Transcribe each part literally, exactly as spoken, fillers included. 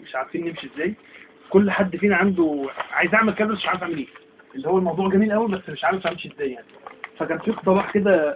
مش عارفين نمشي ازاي، كل حد فينا عنده عايز اعمل كذا مش عارف اعمل ايه، اللي هو الموضوع جميل قوي بس مش عارف امشي ازاي يعني. فكان في اقتراح كده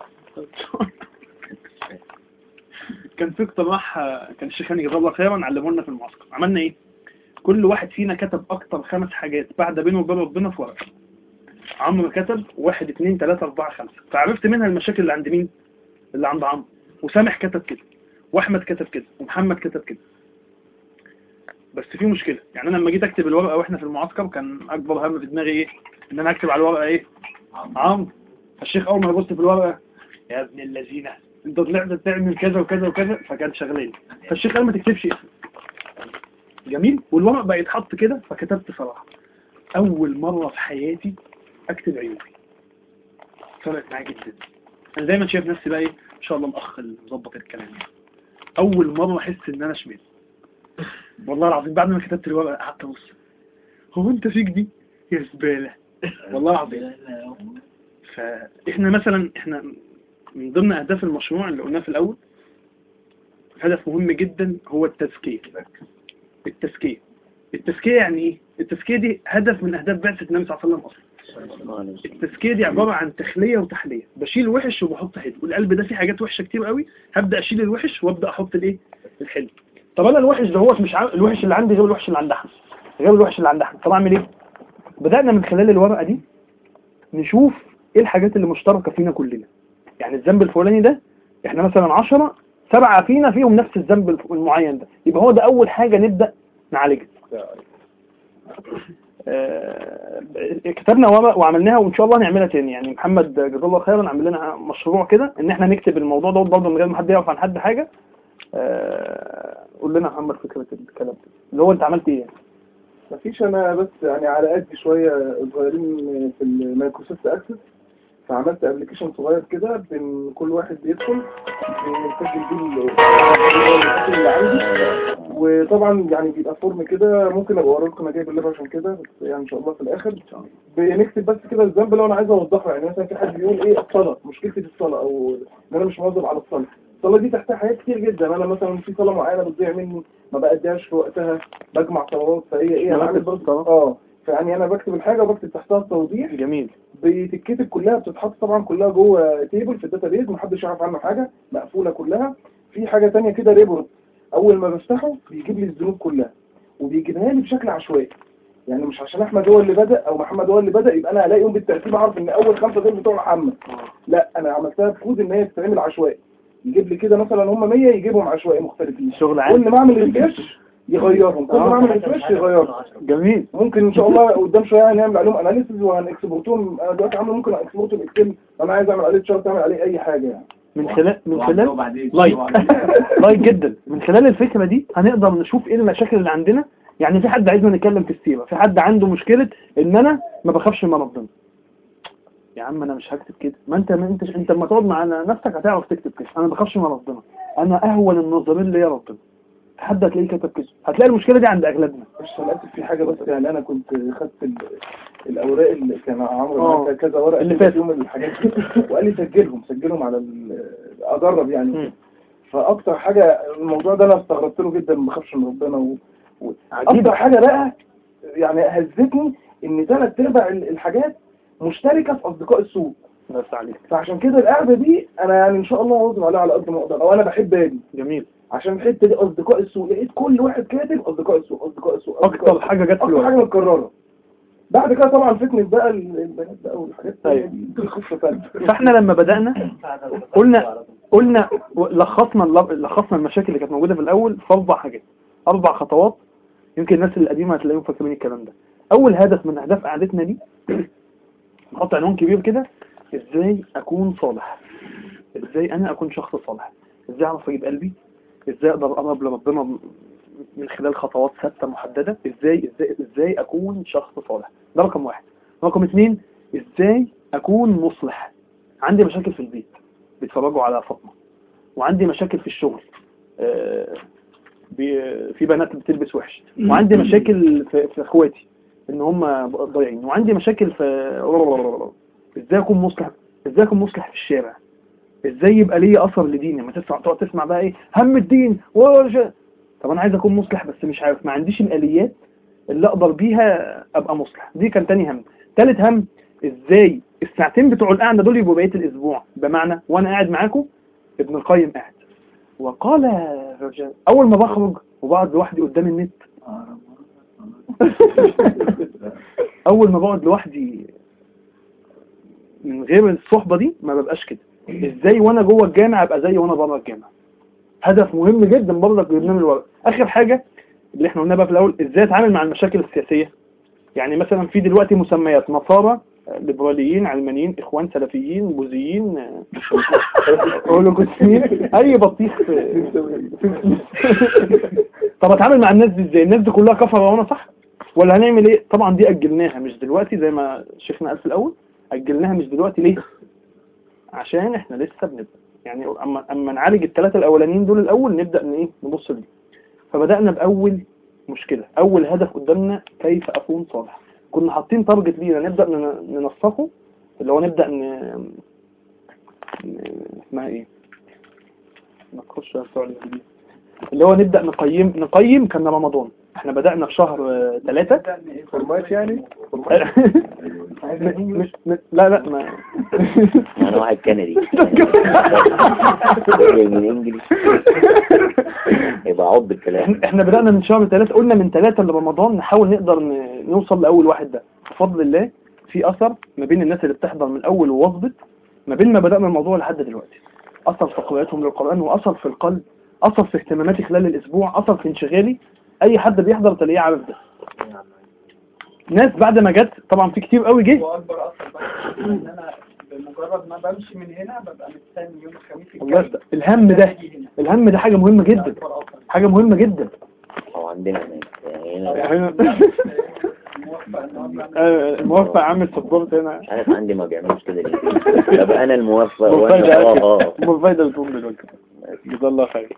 كان في اقتراح كان الشيخ هاني جزاه الله خيرا علمه لنا في المعسكر. عملنا ايه؟ كل واحد فينا كتب اكتر خمس حاجات بعد بينه وبين ربنا في ورقه. عمرو كتب واحد اثنين ثلاثة أربعة خمسة، فعرفت منها المشاكل اللي عند مين؟ اللي عند عمرو. وسامح كتب كده، واحمد كتب كده، ومحمد كتب كده. بس في مشكله، يعني انا لما جيت اكتب الورقه واحنا في المعسكر كان اكبر هم في دماغي ايه؟ ان انا اكتب على الورقه ايه؟ عمرو. الشيخ اول ما يبص في الورقه يا ابن اللذينه انت طلعت تعمل كذا وكذا وكذا، فكان شغلين. فالشيخ قال ما تكتبش اسمك. جميل. والورق بقى يتحط كده، فكتبت صراحه اول مره في حياتي اكتب عيوبي. فرقت معايا جدا. انا دايما شايف نفسي بقى ايه ان شاء الله الاخ اللي مظبط الكلام. اول مره احس ان انا شمال والله العظيم. بعد ما كتبت الورقه قعدت ابص، هو انت فيك دي يا زباله والله العظيم. فاحنا مثلا احنا من ضمن اهداف المشروع اللي قلناه في الاول هدف مهم جدا هو التزكيه. التزكيه التزكيه يعني ايه؟ التزكيه دي هدف من اهداف بعثه النبي صلى الله عليه وسلم اصلا. التزكيه دي عباره عن تخليه وتحليه، بشيل الوحش وبحط حلو، والقلب ده فيه حاجات وحشه كتير قوي، هبدا اشيل الوحش وابدا احط الايه؟ الحلو. طب انا الوحش ده هو مش عارف، الوحش اللي عندي غير الوحش اللي عند احمد غير الوحش اللي عند احمد، طب اعمل ايه؟ بدانا من خلال الورقه دي نشوف ايه الحاجات اللي مشتركه فينا كلنا. يعني الذنب الفلاني ده احنا مثلا عشرة، سبعة فينا فيهم نفس الذنب المعين ده، يبقى هو ده اول حاجه نبدا نعالجها. آه كتبنا ورق وعملناها وان شاء الله نعملها تاني. يعني محمد جزاه الله خيرا عمل لنا مشروع كده ان احنا نكتب الموضوع ده برضه من غير ما حد يعرف عن حد حاجه. آه قول لنا محمد فكره الكلام ده اللي هو انت عملت ايه؟ مفيش، انا بس يعني على قد شويه صغيرين في المايكروسوفت اكسس، فعملت ابلكيشن صغير كده بين كل واحد بيدخل بيسجل بيه المشاكل اللي عندي. وطبعا يعني بيبقى فورم كده، ممكن ابقى اوريكم انا جايب اللاب عشان كده، بس يعني ان شاء الله في الاخر بنكتب بس كده الذنب لو انا عايز اوضحه. يعني مثلا في حد بيقول ايه الصلاه، مشكلتي في الصلاه او ان انا مش مواظب على الصلاه. الصلاه دي تحتها حاجات كتير جدا. انا مثلا في صلاه معينه بتضيع مني، ما بأديهاش في وقتها، بجمع صلوات، فهي ايه انا عامل برضه اه فيعني انا بكتب الحاجه وبكتب تحتها التوضيح. جميل. بتتكتب كلها، بتتحط طبعا كلها جوه تيبل في الداتابيز، محدش يعرف عنه حاجه، مقفوله كلها. في حاجه ثانيه كده ريبورت، اول ما بفتحه بيجيب لي الذنوب كلها وبيجيبها لي بشكل عشوائي. يعني مش عشان احمد هو اللي بدا او محمد هو اللي بدا يبقى انا الاقيهم بالترتيب اعرف ان اول خمسه دول بتوع محمد. لا، انا عملتها بكود ان هي تتعمل عشوائي. يجيب لي كده مثلا هم مية يجيبهم عشوائي مختلفين، شغل عام. كل ما اعمل ريفريش يغيرهم، كل ما اعمل ريفريش يغيرهم. جميل. ممكن ان شاء الله قدام شويه هنعمل عليهم اناليسيز وهنكسبورتهم. انا دلوقتي عامل ممكن اكسبورتهم اكسل، انا عايز اعمل عليه تشارت، اعمل عليه اي حاجه يعني. من خلال من خلال لايك لايك جدا. من خلال الفكره دي هنقدر نشوف ايه المشاكل اللي عندنا. يعني في حد عايزنا نتكلم في السيره، في حد عنده مشكله ان انا ما بخافش من ربنا. يا عم انا مش هكتب كده، ما انت ما انت انت لما تقعد مع نفسك هتعرف تكتب كده. انا ما بخافش من ربنا، انا اهون النظامين ليا ربنا. حد هتلاقيه كتب كده، هتلاقي المشكله دي عند اغلبنا. مش للاسف في حاجه بس، يعني انا كنت خدت الاوراق اللي كان عمرو معاك كذا ورقه اللي فات يوم الحاجات دي وقال لي سجلهم سجلهم على اجرب يعني. م. فاكتر حاجه الموضوع ده انا استغربت له جدا، ما بخافش من ربنا و... و... اكتر حاجه بقى يعني هزتني ان ثلاث ارباع الحاجات مشتركه في اصدقاء السوق. بس عليك. فعشان كده القعده دي انا يعني ان شاء الله هوزن عليها على قد ما اقدر، او انا بحب اجي. جميل. عشان الحته دي اصدقاء السوق، لقيت كل واحد كاتب اصدقاء السوق اصدقاء السوق اكتر حاجه جت في اكتر حاجه متكرره. بعد كده طبعا فتنه بقى البنات بقى والحاجات دي قصه ثانيه. فاحنا لما بدانا قلنا قلنا لخصنا لخصنا المشاكل اللي كانت موجوده في الاول في اربع حاجات، اربع خطوات. يمكن الناس القديمه هتلاقيهم فاكرين الكلام ده. اول هدف من اهداف قعدتنا دي نحط عنوان كبير كده: ازاي اكون صالح، ازاي انا اكون شخص صالح، ازاي اعرف اجيب قلبي، ازاي اقدر اقرب لربنا من خلال خطوات ثابته محدده، ازاي ازاي ازاي اكون شخص صالح. ده رقم واحد. رقم اثنين: ازاي اكون مصلح. عندي مشاكل في البيت بيتفرجوا على فاطمه، وعندي مشاكل في الشغل، آه في بنات بتلبس وحش، وعندي مشاكل في, في اخواتي ان هم ضايعين، وعندي مشاكل في ازاي اكون مصلح. ازاي اكون مصلح في الشارع، ازاي يبقى لي اثر لديني. ما تسمع تقعد تسمع بقى ايه هم الدين وش طب انا عايز اكون مصلح بس مش عارف، ما عنديش الاليات اللي اقدر بيها ابقى مصلح. دي كان تاني هم. تالت هم، ازاي الساعتين بتوع القعده دول يبقوا بقيه الاسبوع؟ بمعنى وانا قاعد معاكم ابن القيم قاعد وقال رجال، اول ما بخرج وبقعد لوحدي قدام النت اول ما بقعد لوحدي من غير الصحبه دي ما ببقاش كده. ازاي وانا جوه الجامع ابقى زي وانا بره الجامع؟ هدف مهم جدا برضك جبناه من الورق. اخر حاجه اللي احنا قلنا بقى في الاول، ازاي اتعامل مع المشاكل السياسيه. يعني مثلا في دلوقتي مسميات نصارى، ليبراليين، علمانيين، اخوان، سلفيين، بوذيين، هولوكوستيين، اي بطيخ في- طب اتعامل مع الناس دي ازاي؟ الناس دي كلها كفره وانا صح؟ ولا هنعمل ايه؟ طبعا دي اجلناها مش دلوقتي زي ما شيخنا قال في الاول، اجلناها مش دلوقتي ليه؟ عشان احنا لسه بنبدا. يعني اما اما نعالج الثلاثه الاولانيين دول الاول نبدا ان ايه نبص ليه. فبدانا باول مشكله، اول هدف قدامنا كيف اكون صالح. كنا حاطين تارجت لينا نبدا نن- ننسقه، اللي هو نبدا ن... ن- اسمها ايه، نخش على السؤال الجديد، اللي هو نبدا نقيم نقيم كان رمضان. احنا بدانا في شهر ثلاثة. فورمات يعني مش مش لا لا ما انا واحد كندي من انجلش يبقى عض الكلام. احنا بدأنا من شهر ثلاثة، قلنا من ثلاثة لرمضان نحاول نقدر ن- نوصل لأول واحد ده. بفضل الله في أثر ما بين الناس اللي بتحضر من الأول ووظبت، ما بين ما بدأنا الموضوع لحد دلوقتي. أثر في قراءتهم للقرآن، وأثر في القلب، أثر في اهتماماتي خلال الأسبوع، أثر في انشغالي. أي حد بيحضر تلاقيه عارف ده. ناس بعد ما جت طبعا في كتير قوي جه. واكبر اثر بقى ان انا بمجرد ما بمشي من هنا ببقى مستني يوم الخميس الله الجاي. يستر. الهم ده الهم ده حاجة مهمة جدا، حاجة مهمة جدا. هو عندنا هناك يعني يعني موفق ان هو بيعمل آه، موفق عامل سبورت هنا. مش عارف عندي ما بيعملوش كده ليه. طب انا الموفق وانا مرفايدة اه اه مرفايدة بتقوم دلوقتي. جزا الله خير.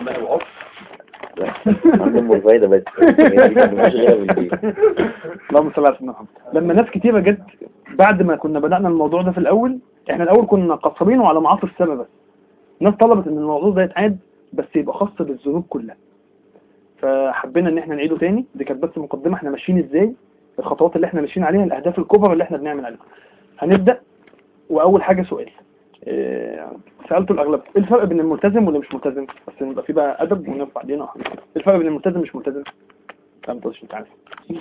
عندهم مرفايدة بس مش غيرها بالبيت. اللهم صل على سيدنا محمد. لما ناس كتيرة جت بعد ما كنا بدأنا الموضوع ده في الأول، احنا الأول كنا قصرينه على معاصي السنة بس. ناس طلبت ان الموضوع ده يتعاد بس يبقى خاص بالذنوب كلها. فحبينا ان احنا نعيده تاني. دي كانت بس مقدمة احنا ماشيين ازاي، الخطوات اللي احنا ماشيين عليها، الاهداف الكبرى اللي احنا بنعمل عليها. هنبدأ. واول حاجة سؤال إيه، سألته الأغلب، ايه الفرق بين الملتزم واللي مش ملتزم؟ بس نبقى في بقى أدب ونرفع علينا. ايه الفرق بين الملتزم والمش ملتزم؟ لا ما تقولش انت عارف.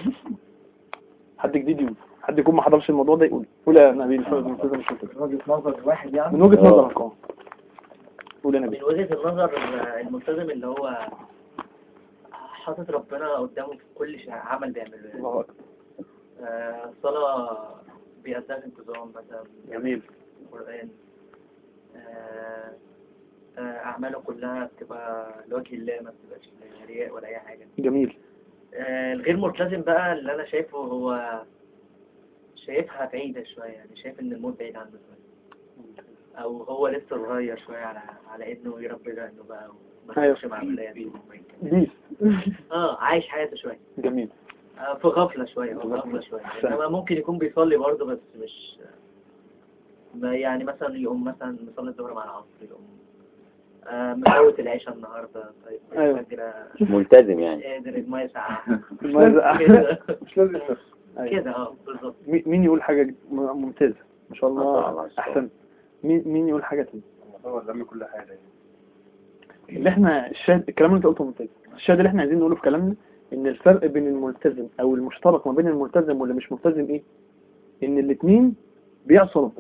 حد جديد يقول، حد يكون ما حضرش الموضوع ده يقول. قول يا نبيل الفرق بين الملتزم والمش ملتزم من وجهة نظر واحد يعني. من وجهة نظرك. اه قول يا نبيل. من وجهة النظر الملتزم اللي هو حاطط ربنا قدامه في كل شيء عمل بيعمله يعني. الله أكبر. آه، صلاة بأداء انتظام مثلا، جميل. القرآن، آه، آه، أعماله كلها بتبقى لوجه الله، ما بتبقاش رياء ولا أي حاجة. جميل. آه، الغير ملتزم بقى اللي أنا شايفه هو شايفها بعيدة شوية، يعني شايف إن الموت بعيد عنه شوية، أو هو لسه صغير شوية على على إنه يربي دقنه بقى وما أيوه. يخش مع عمليات. بيس. اه عايش حياته شوية، جميل. آه، في غفلة شوية، في غفلة شوية. إنما ممكن يكون بيصلي برضه بس مش ما يعني مثلا يقوم مثلا مصلي الظهر مع العصر، يقوم آه، مفوت العشاء النهارده، طيب أيوه. الفجر مش ملتزم يعني. قادر المية ساعة كده. مش لازم نفس. كده. اه بالظبط. مي- مين يقول حاجة م- ممتازة ما شاء ما شاء الله. الله أحسن. مين مين يقول حاجة تانية؟ هو لم كل حاجة اللي احنا الشاهد الكلام اللي انت قلته ممتاز. الشاهد اللي احنا عايزين نقوله في كلامنا ان الفرق بين الملتزم او المشترك ما بين الملتزم واللي مش ملتزم ايه؟ ان الاثنين بيعصوا ربنا.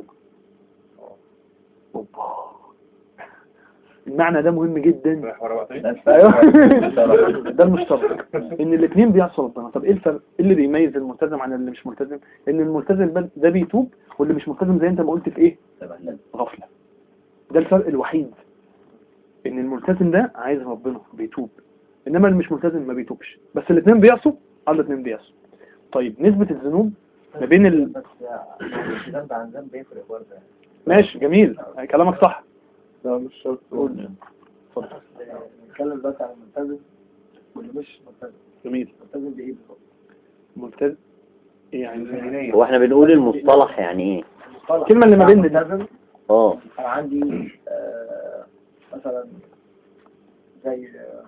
اوبا، المعنى ده مهم جدا. ايوه ده المشترك، ان الاثنين بيعصوا ربنا. طب ايه الفرق؟ ايه اللي بيميز الملتزم عن اللي مش ملتزم؟ ان الملتزم ده بيتوب، واللي مش ملتزم زي انت ما قلت في ايه؟ غفلة. ده الفرق الوحيد، ان الملتزم ده عايز ربنا بيتوب، انما اللي مش ملتزم ما بيتوبش. بس الاثنين بيعصوا، اه الاثنين بيعصوا. طيب نسبة الذنوب ما بين ال... بس ذنب عن ذنب بيفرق برضه يعني. ماشي جميل كلامك صح. لا مش شرط. قول. اتفضل. نتكلم بس عن الملتزم واللي مش ملتزم. جميل. ملتزم بإيه بالظبط؟ ملتزم إيه يعني؟ هو احنا بنقول المصطلح يعني ايه؟ الكلمة اللي ما بين دي. ملتزم اه أنا عندي آه، مثلا زي آه،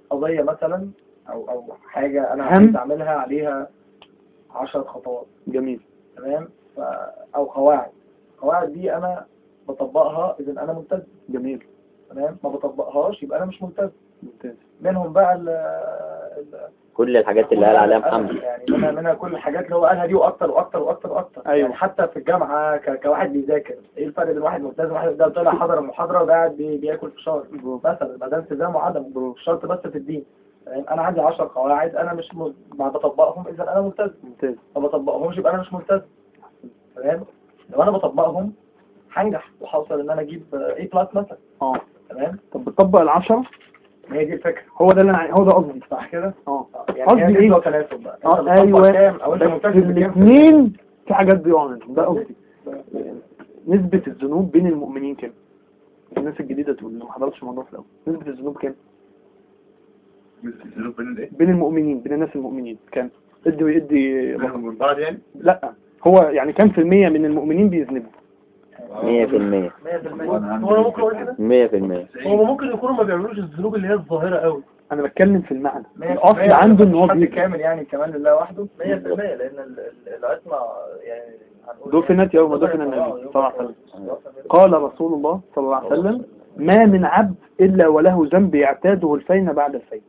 قضية مثلا او او حاجة انا هم. عايز اعملها عليها عشر خطوات، جميل. تمام، ف... او قواعد القواعد دي انا بطبقها اذا انا ملتزم، جميل. تمام، ما بطبقهاش يبقى انا مش ملتزم. ممتاز. منهم بقى ال ال- كل الحاجات اللي قال عليها محمد. يعني منها منها كل الحاجات اللي هو قالها دي واكتر واكتر واكتر واكتر. أيوة. يعني حتى في الجامعه ك... كواحد بيذاكر، ايه الفرق بين واحد ملتزم وواحد ده طلع حضر المحاضره وده قاعد بي... بياكل فشار مثلا؟ ما ده التزام وعدم، مش شرط بس في الدين. يعني انا عندي عشر قواعد انا مش م... ما بطبقهم اذا انا ملتزم، ممتاز. ما بطبقهمش يبقى انا مش ملتزم، تمام. لو انا بطبقهم هنجح وحاصل ان انا اجيب ايه بلس مثلا، اه تمام. طب بتطبق العشرة؟ ما هي دي الفكره، هو ده اللي انا عاي- هو ده قصدي. صح كده؟ اه يعني هي قصدي نسبة ايه؟ وتناسب بقى. اه انت بتطبق ايوه كام او انت بس ملتزم بكام في الاثنين في حاجات بيقعوا منهم، ده قصدي. نسبة الذنوب بين المؤمنين كام؟ الناس الجديدة تقول اللي ما حضرتش الموضوع في الأول، نسبة الذنوب كام؟ الذنوب بين الايه؟ بين المؤمنين، بين الناس المؤمنين كام؟ ادي ويدي رقم. بينهم وبين بعض يعني؟ لا هو يعني كام في المية من المؤمنين بيذنبوا؟ مية في المية. مية في المية. هو أنا عندي هو انا ممكن اقول كده، مية في المية. هو ممكن يكونوا ما بيعملوش الذنوب اللي هي الظاهرة قوي. انا بتكلم في المعنى، مية في الاصل المية عنده ان مفيش هو حد بيذنب. كامل يعني كمان لله وحده. مية في المية لأن ال- ال- العصمة يعني هنقول دفنت يوم دفن النبي صلى الله عليه وسلم. قال رسول الله صلى الله عليه وسلم ما من عبد إلا وله ذنب يعتاده الفين بعد الفين.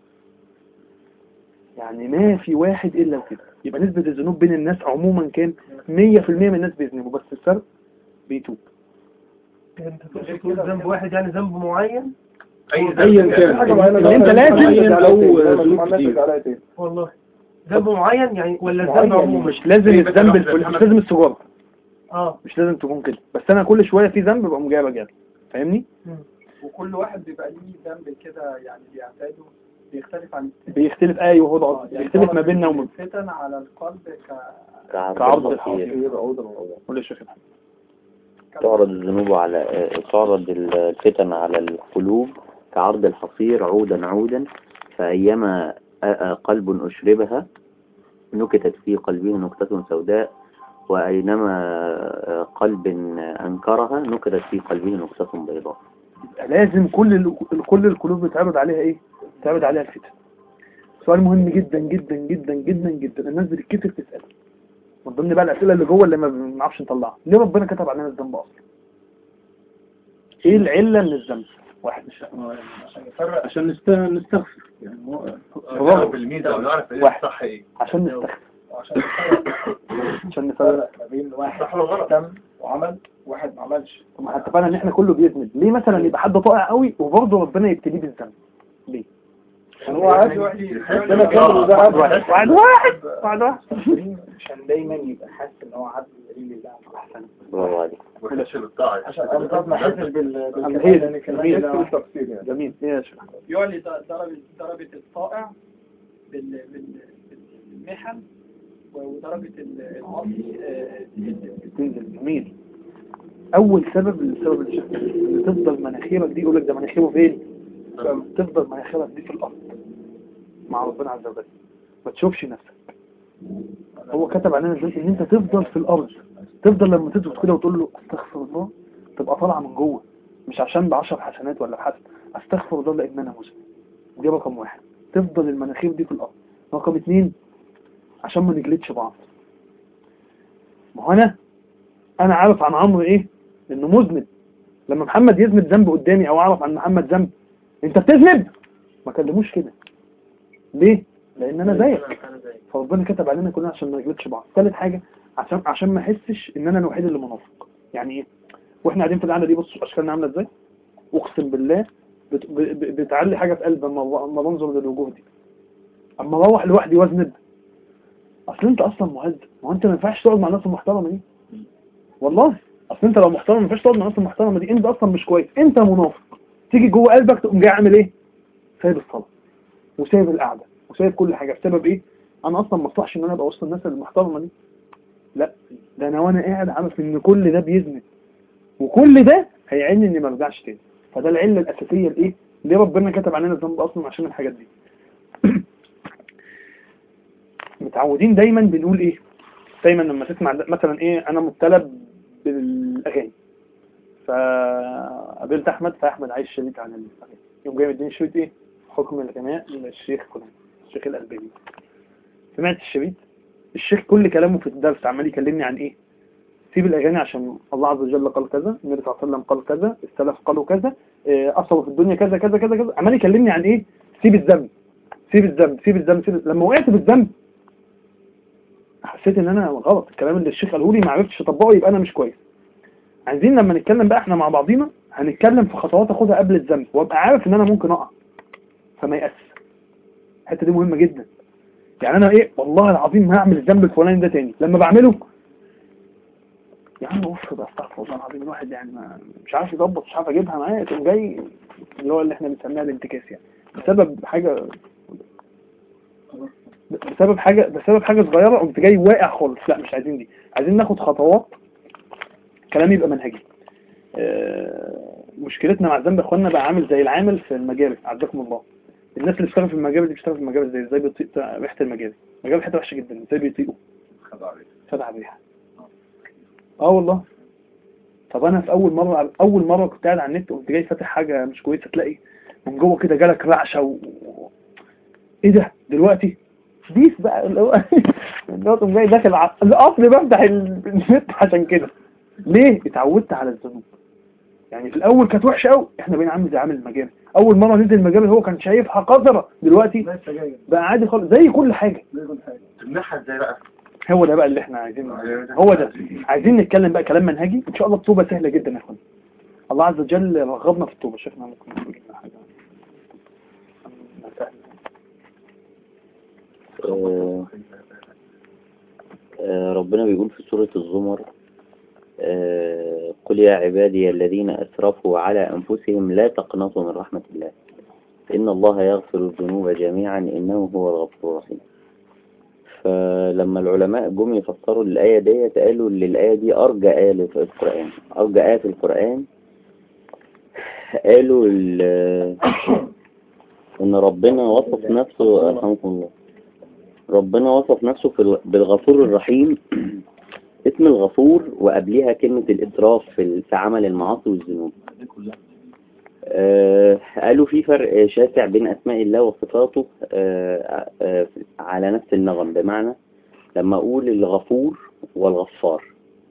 يعني ما في واحد إلا وكده. يبقى نسبة الذنوب بين الناس عموما كام؟ مية في المية من الناس بيذنبوا، بس الفرق بيتوب. انت تقصد تقول ذنب واحد يعني ذنب معين؟ ايا كان اللي انت لازم او ذنوب كتير. والله ذنب معين يعني ولا ذنب معين، عموما؟ مش لازم الذنب الفل... مش لازم السجارة، اه مش لازم تكون كده، بس انا كل شوية في ذنب بقوم جايبه جايبه، فاهمني؟ وكل واحد بيبقى ليه ذنب كده يعني بيعتاده بيختلف عن التاني. بيختلف ايوه هو ده آه، قصدي. يعني بيختلف طبعاً ما بيننا وما الفتن على القلب ك كعرض الحصير. الحصير. قول يا شيخ محمد. تعرض الذنوب على تعرض الفتن على القلوب كعرض الحصير عودا عودا، فأيما قلب أشربها نكتت في قلبه نكتة سوداء، وأينما قلب أنكرها نكتت في قلبه نكتة بيضاء. لازم كل ال... كل القلوب بتعرض عليها ايه؟ بتعرض عليها الفتن. سؤال مهم جدا جدا جدا جدا جدا، الناس بتتكسف تسأله. من ضمن بقى الأسئلة اللي جوه اللي ما بنعرفش نطلعها، ليه ربنا كتب علينا الذنب أصلا؟ ايه العلة من الذنب؟ واحد مش فاهم. عشان نست- نستغفر يعني هو برافو. نعرف الميزة ونعرف ايه واحد. الصح ايه. عشان نستغفر، عشان نفرق عشان نفرق. ما بين واحد تم وعمل وواحد ما عملش. ما اتفقنا ان احنا كله بيذنب، ليه مثلا يبقى حد طائع قوي وبرضه ربنا يبتليه بالذنب؟ ليه؟ عشان هو عادي واحد ربنا كامل وده عبد واحد واحد واحد واحد واحد. عشان دايما يبقى حاسس ان هو عبد دليل الله. احسن. برافو عليك. ويخش بالطاعة. عشان انا ما احسش بال بالكلام جميل. لان الكلام جميل. ده التفسير يعني. جميل. ايه يا شيخ؟ يعلي درجة درجة الطائع بال بال بالمحن ودرجة العاصي آه، تنزل. جميل. اول سبب السبب اللي شفته ان تفضل مناخيرك دي، يقول لك ده مناخيره فين؟ تفضل مناخيرك دي في الارض مع ربنا عز وجل، ما تشوفش نفسك. هو كتب علينا الذنب ان انت تفضل في الارض، تفضل لما تسجد كده وتقول له استغفر الله تبقى طالعه من جوه، مش عشان بعشر حسنات ولا بحسن، استغفر الله لان انا مسلم. دي رقم واحد، تفضل المناخير دي في الارض. رقم اتنين عشان ما نجلدش بعض. ما هو انا انا عارف عن عمرو ايه؟ انه مذنب. لما محمد يذنب ذنب قدامي او اعرف عن محمد ذنب، انت بتذنب، ما كلموش كده. ليه؟ لان انا زيك. فربنا كتب علينا كلنا عشان ما نجلدش بعض. ثالث حاجه عشان عشان ما احسش ان انا الوحيد اللي منافق. يعني ايه؟ واحنا قاعدين في القعده دي بصوا اشكالنا عامله ازاي؟ اقسم بالله بت... ب... ب... بتعلي حاجه في قلبي اما اما بنظر للوجوه دي. اما اروح لوحدي واذنب، اصل انت اصلا مهذب، ما هو انت ما ينفعش تقعد مع الناس المحترمه دي. والله اصل انت لو محترم ما ينفعش تقعد مع الناس المحترمه دي، انت اصلا مش كويس، انت منافق. تيجي جوه قلبك تقوم جاي عامل ايه؟ سايب الصلاه وسايب القعده وسايب كل حاجه بسبب ايه؟ انا اصلا ما اصلحش ان انا ابقى وسط الناس المحترمه دي. لا ده انا وانا قاعد عارف ان كل ده بيذنب، وكل ده هيعني اني ما ارجعش تاني. فده العله الاساسيه لايه؟ ليه ربنا كتب علينا الذنب اصلا؟ عشان الحاجات دي. متعودين دايما بنقول ايه؟ دايما لما تسمع مثلا ايه، انا مبتلى بالاغاني، فقابلت احمد، فاحمد عايز شريط عن الاغاني، يوم جاي مديني شريط ايه؟ حكم الغناء للشيخ فلان الشيخ الألباني. سمعت الشريط؟ الشيخ كل كلامه في الدرس عمال يكلمني عن ايه؟ سيب الأغاني عشان الله عز وجل قال كذا، النبي صلى الله عليه وسلم قال كذا، السلف قالوا كذا، أصلوا في الدنيا كذا كذا كذا كذا، عمال يكلمني عن ايه؟ سيب الذنب سيب الذنب سيب الذنب سيب الذنب. لما وقعت في الذنب حسيت ان انا غلط، الكلام اللي الشيخ قاله لي ما عرفتش اطبقه، يبقى انا مش كويس. عايزين لما نتكلم بقى احنا مع بعضينا هنتكلم في خطوات اخدها قبل الذنب، وابقى عارف ان انا ممكن اقع فما يأس. الحته دي مهمه جدا. يعني انا ايه والله العظيم هعمل الذنب الفلاني ده تاني، لما بعمله يا عم وفر بقى استغفر الله العظيم، الواحد يعني ما مش عارف يظبط، مش عارف اجيبها معايا، تقوم جاي اللي هو اللي احنا بنسميها الانتكاس، يعني بسبب حاجه بسبب حاجه بسبب حاجه صغيره قمت جاي واقع خالص. لا مش عايزين دي، عايزين ناخد خطوات، كلام يبقى منهجي. اه مشكلتنا مع الذنب يا اخوانا بقى عامل زي العامل في المجاري، عزكم الله. الناس اللي بتشتغل في المجاري دي بتشتغل في المجاري ازاي؟ ازاي بيطيق ريحه المجاري؟ المجاري ريحتها وحشه جدا، ازاي بيطيقوا؟ خدع بيها. اه والله. طب انا في اول مره اول مره كنت قاعد على النت قمت جاي فاتح حاجه مش كويسه، تلاقي من جوه كده جالك رعشه و... ايه ده دلوقتي؟ ديس بقى اللي هو اللي هو تقوم جاي داخل ع... الاصل بفتح النت عشان كده. ليه؟ اتعودت على الذنوب. يعني في الاول كانت وحشه قوي، احنا بقينا عامل زي عامل المجال. اول مره نزل المجال هو كان شايفها قذره، دلوقتي بقى عادي خالص زي كل حاجه. تمنحها ازاي بقى؟ هو ده بقى اللي احنا عايزين، هو ده عايزين نتكلم بقى كلام منهجي. ان شاء الله التوبه سهله جدا يا اخوان. الله عز وجل رغبنا في التوبه. شيخنا ممكن نقول لنا حاجه آه آه ربنا بيقول في سورة الزمر آه قل يا عبادي الذين أسرفوا على أنفسهم لا تقنطوا من رحمة الله إن الله يغفر الذنوب جميعا إنه هو الغفور الرحيم. فلما العلماء جم يفسروا الآية دي قالوا ان الآية دي أرجى آية في القرآن، أرجى آية في القرآن. قالوا إن ربنا وصف نفسه، رحمكم الله، ربنا وصف نفسه في بالغفور الرحيم. اسم الغفور وقبلها كلمة الإسراف في عمل المعاصي والذنوب. آه قالوا في فرق شاسع بين أسماء الله وصفاته آه آه على نفس النغم، بمعنى لما أقول الغفور والغفار،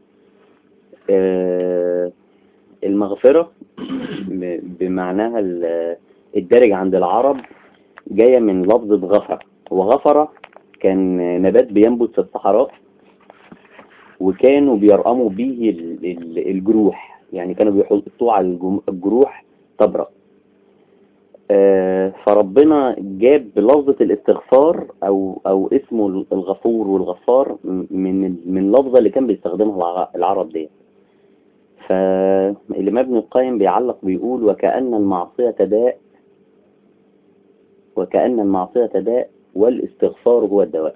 آه المغفرة بمعناها الدارج عند العرب جاية من لفظ غفر، وغفر كان نبات بينبت في الصحراء وكانوا بيرقموا به الجروح، يعني كانوا بيحطوه على الجروح تبرأ. آه فربنا جاب لفظة الاستغفار او او اسمه الغفور والغفار من من لفظة اللي كان بيستخدمها العرب دي. فالإمام ابن القيم بيعلق بيقول وكأن المعصية داء وكأن المعصية داء والاستغفار هو الدواء.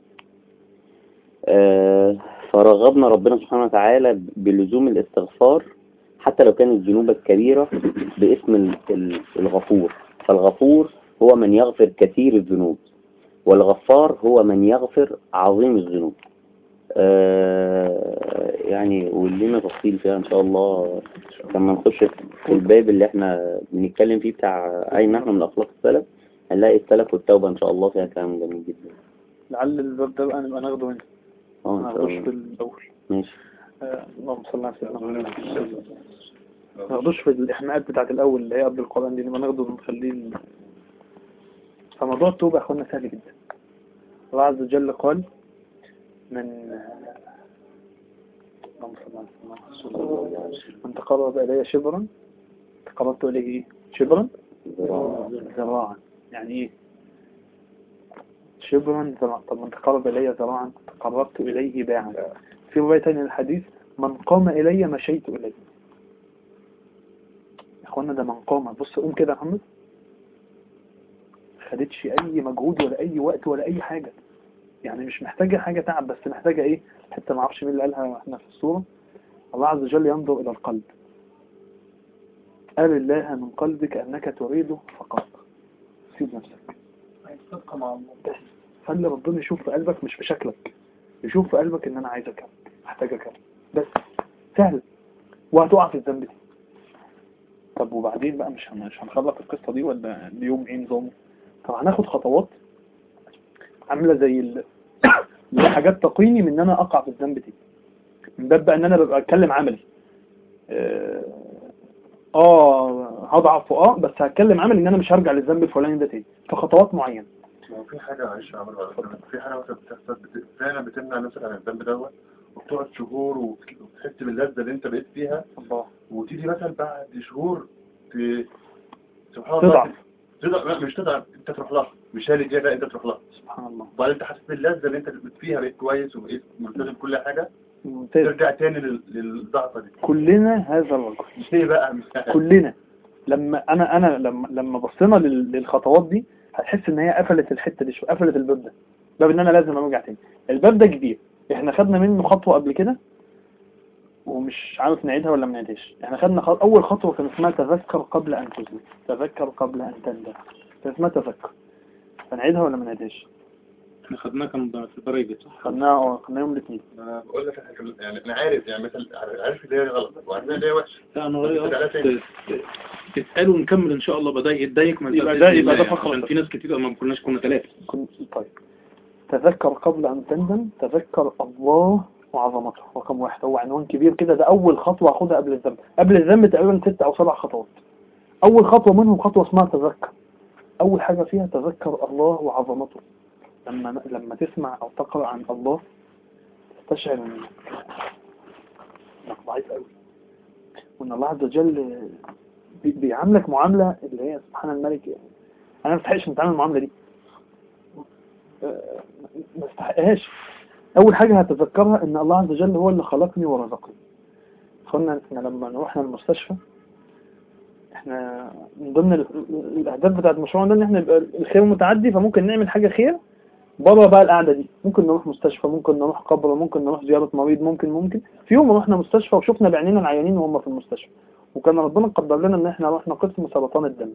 آه فرغبنا ربنا سبحانه وتعالى بلزوم الاستغفار حتى لو كانت الذنوب الكبيرة باسم الغفور. فالغفور هو من يغفر كثير الذنوب، والغفار هو من يغفر عظيم الذنوب. آه يعني ولينا تفصيل فيها ان شاء الله لما نخش في الباب اللي احنا بنتكلم فيه بتاع اين نحن من اخلاق السلف، هنلاقي السلف والتوبة ان شاء الله فيها كلام جميل جدا. لعل الباب ده بقى نبقى ناخده هنا. اه ان شاء الله. ناخدوش في الاول. ماشي. آه اللهم صل على سيدنا محمد. ما ناخدوش في الاحماءات بتاعت الاول اللي هي قبل القرآن دي، نبقى ناخده ونخليه. فموضوع التوبة يا اخوانا سهل جدا. الله عز وجل قال من من تقرب إلي شبرا تقربت إليه شبرا ذراعا. يعني إيه شبرا ذراعا؟ طب من تقرب إلي ذراعا تقربت إليه باعا. في رواية تانية الحديث من قام إلي مشيت إليه. يا أخوانا ده من قام. بص قوم كده يا محمد، خدتش أي مجهود ولا أي وقت ولا أي حاجة، يعني مش محتاجة حاجة تعب، بس محتاجة ايه حتى ما اعرفش مين اللي قالها احنا في الصورة. الله عز وجل ينظر الى القلب. قال الله من قلبك انك تريده فقط. سيب نفسك صدق مع الله، بس خلي ربنا يشوف في قلبك مش في شكلك، يشوف في قلبك ان انا عايز اكمل محتاج اكمل بس. سهل. وهتقع في الذنب دي. طب وبعدين بقى مش مش هنخلص القصة دي ولا اليوم ايه نظامه؟ فهناخد خطوات عامله زي ال... زي حاجات تقيني من ان انا اقع في الذنب دي، من باب بقى ان انا ببقى اتكلم عملي. اه, آه هضعف اه بس هتكلم عملي ان انا مش هرجع للذنب الفلاني ده تاني، فخطوات معينه. ما هو في حاجة معلش عمل في حاجة مثلا بتحصل بت- فعلا بتمنع نفسك عن الذنب دوت، وبتقعد شهور وبت- وبتحس باللذة اللي انت بقيت فيها، الله وتيجي مثلا بعد شهور ت... سبحان الله تضعف. تضعف. لا مش تضعف، انت تروح لها، مش هي اللي جايه، لا انت تروح لها. سبحان الله. وبعدين انت حاسس باللذة اللي انت كنت فيها، بقيت كويس وبقيت ملتزم كل حاجة، ممتاز. ترجع تاني لل- للضعفة دي. كلنا هذا الرجل، ليه بقى مش عارف. كلنا. لما انا انا لما لما بصينا لل- للخطوات دي هتحس ان هي قفلت الحته دي شويه، قفلت الباب ده، باب ان انا لازم ارجع تاني. الباب ده كبير، احنا خدنا منه خطوه قبل كده ومش عارف نعيدها ولا ما نعيدهاش. احنا خدنا خط... اول خطوه كان اسمها تذكر قبل ان تذنب، تذكر قبل ان تندم، كان اسمها تذكر. فنعيدها ولا ما نعيدهاش؟ احنا خدناها كان في الضرايب صح؟ خدناها اه خدناها يوم الاثنين. انا بقول لك احنا كل- يعني انا عارف يعني مثلا عارف ان هي غلط وعارف ان هي وحشه. لا انا بس رايي ترجع لها أصلاً تاني. ت- تسأله ونكمل ان شاء الله. بدأ يتضايق ما يبقى يبقاش ده- بإذن يبقى ده الله، فقرة. عشان في ناس كتير ما كناش كنا ثلاثة. كنت طيب. تذكر قبل ان تندم، تذكر الله وعظمته، رقم واحد. هو عنوان كبير كده، ده اول خطوه اخدها قبل الذنب. قبل الذنب تقريبا ست او سبع خطوات، اول خطوه منهم خطوه اسمها تذكر. اول حاجه فيها تذكر الله وعظمته. لما لما تسمع او تقرا عن الله تستشعر انك انك ضعيف قوي، وان الله عز وجل بي- بيعاملك معامله اللي هي سبحان الملك. يعني انا ما استحقش نتعامل المعامله دي، أه، ما استحقهاش. اول حاجه هتذكرها ان الله عز وجل هو اللي خلقني ورزقني. قلنا احنا لما رحنا المستشفى، احنا من ضمن ال- الاهداف بتاعت المشروع ده ان احنا يبقى الخير متعدي، فممكن نعمل حاجه خير بره بقى القعده دي. ممكن نروح مستشفى، ممكن نروح قبر، ممكن نروح زياره مريض، ممكن ممكن في يوم رحنا مستشفى وشفنا بعينينا العيانين وهم في المستشفى، وكان ربنا قدر لنا ان احنا رحنا قسم سرطان الدم.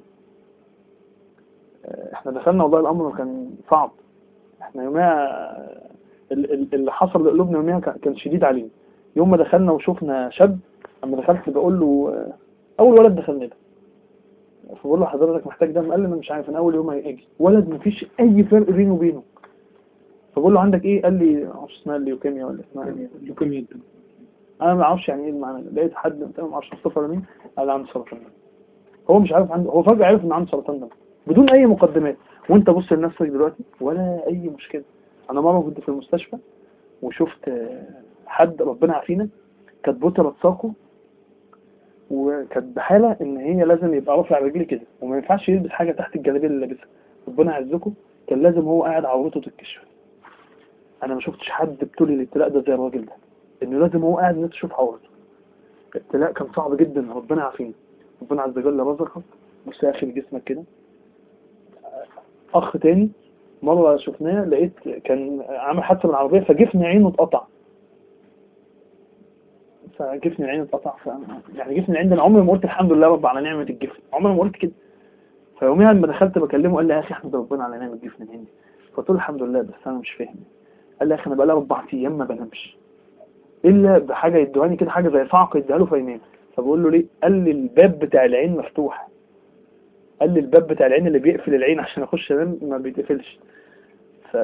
اه، احنا دخلنا والله الامر كان صعب. احنا يوميها ال- ال- اللي حصل لقلوبنا يوميها كان كان شديد علينا. يوم ما دخلنا وشفنا شاب، اما دخلت بقول له اه، اول ولد دخلنا ده، فبقول له حضرتك محتاج دم؟ قال لي انا مش عارف، انا اول يوم هيجي ولد مفيش اي فرق بينه وبينه. فبقول له عندك ايه؟ قال لي معرفش اسمها الليوكيميا ولا اسمها ايه. لوكيميا الدم. انا ما اعرفش يعني ايه المعنى ده. لقيت حد قلت له ما اعرفش مصطفى ولا مين، قال لي عنده سرطان دم. هو مش عارف عنده، هو فجأة عرف ان عنده سرطان دم بدون اي مقدمات. وانت بص لنفسك دلوقتي ولا اي مشكله. انا مره كنت في المستشفى وشفت اه، حد ربنا عافينا كانت بوترة ساقه، وكانت بحالة ان هي لازم يبقى رافع رجلي كده وما ينفعش يلبس حاجة تحت الجلابيه اللي لابسها. ربنا يعزكم، كان لازم هو قاعد عورته تتكشف. انا ما شفتش حد ابتلي الابتلاء ده زي الراجل ده، انه لازم هو قاعد الناس تشوف عورته. الابتلاء كان صعب جدا، ربنا يعافينا. ربنا عز وجل رزقك. بص يا اخي جسمك كده. اخ تاني مرة شفناه لقيت كان عامل حادثة بالعربية فجفن عينه اتقطع. فجفن العين اتقطع ف... يعني جفن العين ده انا عمري ما قلت الحمد لله رب على نعمة الجفن، عمري ما قلت كده. فيوميها لما دخلت بكلمه قال لي يا اخي احمد ربنا على نعمة الجفن العين دي. فقلت له الحمد لله بس انا مش فاهم. قال لي يا اخي انا بقى لي اربع ايام ما بنامش الا بحاجه يدوهاني كده، حاجه زي صعق يديها له فينام. فبقول له ليه؟ قال لي الباب بتاع العين مفتوح. قال لي الباب بتاع العين اللي بيقفل العين عشان اخش انام ما بيتقفلش. ف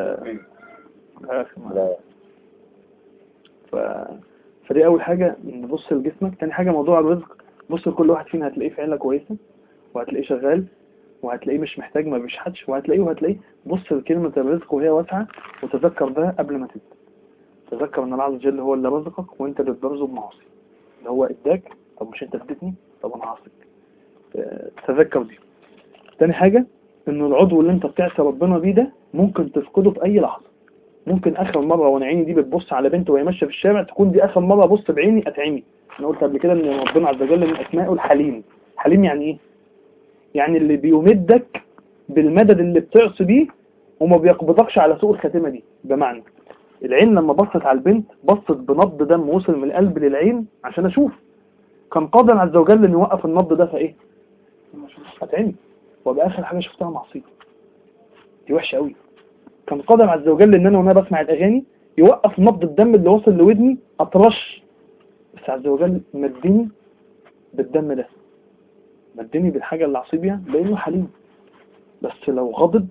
لا ف فدي اول حاجه نبص لجسمك. تاني حاجه موضوع الرزق. بص لكل واحد فينا هتلاقيه في عيله كويسه، وهتلاقيه شغال، وهتلاقيه مش محتاج ما بيشحتش، وهتلاقيه وهتلاقيه بص لكلمه الرزق وهي واسعه، وتذكر ده قبل ما تبدا. تذكر ان الله عز وجل هو اللي رزقك وانت اللي بترزق بمعاصي. اللي هو اداك، طب مش انت اديتني، طب انا هعصيك. تذكر دي. تاني حاجه انه العضو اللي انت بتعصي ربنا بيه ده ممكن تفقده في اي لحظه. ممكن اخر مره وانا عيني دي بتبص على بنت وهي ماشيه في الشارع تكون دي اخر مره ابص بعيني اتعمي. انا قلت قبل كده ان ربنا عز وجل من اسمائه الحليم. حليم يعني ايه؟ يعني اللي بيمدك بالمدد اللي بتعصي بيه وما بيقبضكش على سوء الخاتمه دي. بمعنى العين لما بصت على البنت بصت بنبض دم وصل من القلب للعين عشان اشوف. كان قادر عز وجل ان يوقف النبض ده فايه؟ اتعمي. وبقى اخر حاجه شفتها معصيه. دي وحشه قوي. كان قادر عز وجل ان انا وانا بسمع الاغاني يوقف نبض الدم اللي وصل لودني اطرش، بس عز وجل مدني بالدم ده، مدني بالحاجه اللي اعصي بيها لانه حليم. بس لو غضب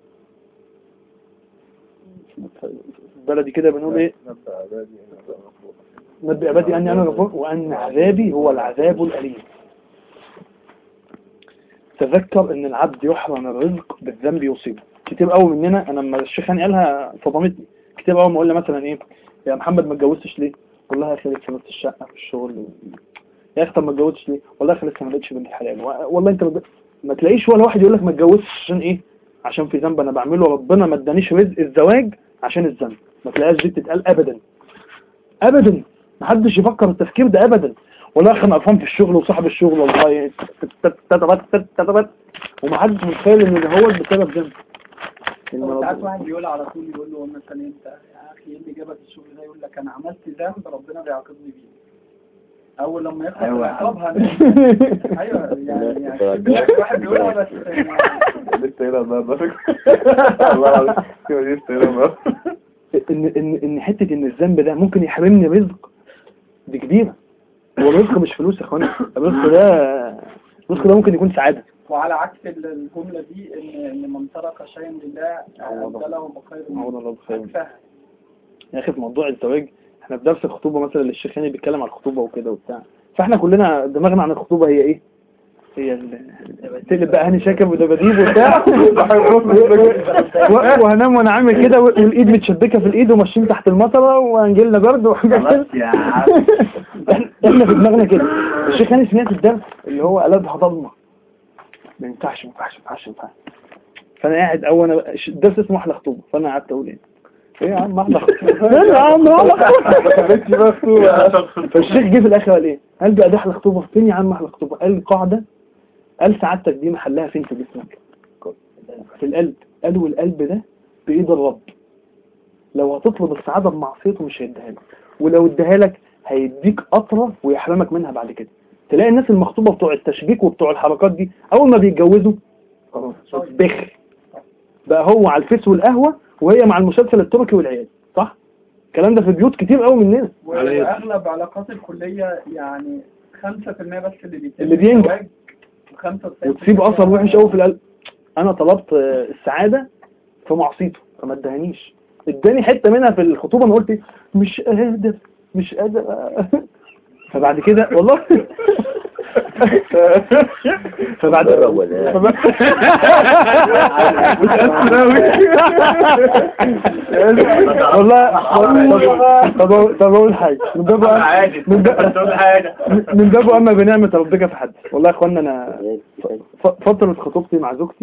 بلدي كده بنقول ايه نبي عبادي اني انا غفور وان عذابي هو العذاب الاليم. تذكر ان العبد يحرم الرزق بالذنب يصيبه. كتير قوي مننا، انا لما الشيخ هاني قالها صدمتني. كتير قوي ما اقول له مثلا ايه يا محمد ما اتجوزتش ليه؟ والله يا اخي لسه في الشقه في الشغل. يا اخي طب ما اتجوزتش ليه؟ والله يا اخي لسه ما لقيتش بنت الحلال. والله انت ما, ما تلاقيش ولا واحد يقول لك ما اتجوزتش عشان ايه؟ عشان في ذنب انا بعمله ربنا ما ادانيش رزق الزواج عشان الذنب. ما تلاقيهاش دي بتتقال ابدا ابدا. ما حدش يفكر التفكير ده ابدا. والله يا اخي انا قرفان في الشغل وصاحب الشغل والله تتبت تتبت وما حدش متخيل ان ده هو بسبب ذنب. ساعات واحد بيقول على طول يقول له مثلا انت يا اخي ايه اللي جابك الشغل ده؟ يقول لك انا عملت ذنب ربنا بيعاقبني بيه. اول لما يخلص العقاب هنعمل ايوه يعني يعني واحد بيقولها بس لسه هنا النهارده والله العظيم لسه هنا النهارده ان ان ان حته ان الذنب ده ممكن يحرمني رزق دي كبيره. هو الرزق مش فلوس يا اخوانا. الرزق ده الرزق ده ممكن يكون سعاده. وعلى عكس الجمله دي ان ان من ترك شيئا لله ابدله بخير منه. يا اخي في موضوع الزواج احنا في درس الخطوبه مثلا اللي الشيخ هاني بيتكلم عن الخطوبه وكده وبتاع، فاحنا كلنا دماغنا عن الخطوبه هي ايه؟ هي تقلب بقى هاني شاكب ودباديب وبتاع وهنام وانا عامل كده والايد متشبكه في الايد وماشيين تحت المطره وهنجيلنا برد وحاجات كده. احنا في دماغنا كده. الشيخ هاني سمعت الدرس اللي هو قلبها ضلمه ما ينفعش ما ينفعش ما ينفعش ما ينفعش. فانا قاعد او انا الدرس اسمه احلى خطوبه، فانا قعدت اقول ايه ايه يا عم احلى خطوبه ايه يا عم احلى خطوبه. فالشيخ جه في الاخر قال ايه؟ قال بقى ده احلى خطوبه فين يا عم؟ احلى خطوبه قال القاعده، قال سعادتك دي محلها فين في جسمك؟ في القلب. قال والقلب ده بايد الرب. لو هتطلب السعاده بمعصيته مش هيديها لك، ولو اديها لك هيديك قطره ويحرمك منها بعد كده. تلاقي الناس المخطوبه بتوع التشبيك وبتوع الحركات دي اول ما بيتجوزوا خلاص بخ بقى هو على الفيس والقهوه وهي مع المسلسل التركي والعيال. صح الكلام ده في بيوت كتير قوي مننا. واغلب علاقات الكليه يعني خمسة في المية بس اللي بيتم اللي بينجح وتسيب اثر وحش قوي في القلب. انا طلبت السعاده في معصيته فما ادهنيش، اداني حته منها في الخطوبه انا قلت مش قادر مش قادر. فبعد كده والله فبعد والله طب طب اقول حاجه من باب من باب اما بنعمه ربك في حد. والله يا اخوانا انا فتره خطوبتي مع زوجتي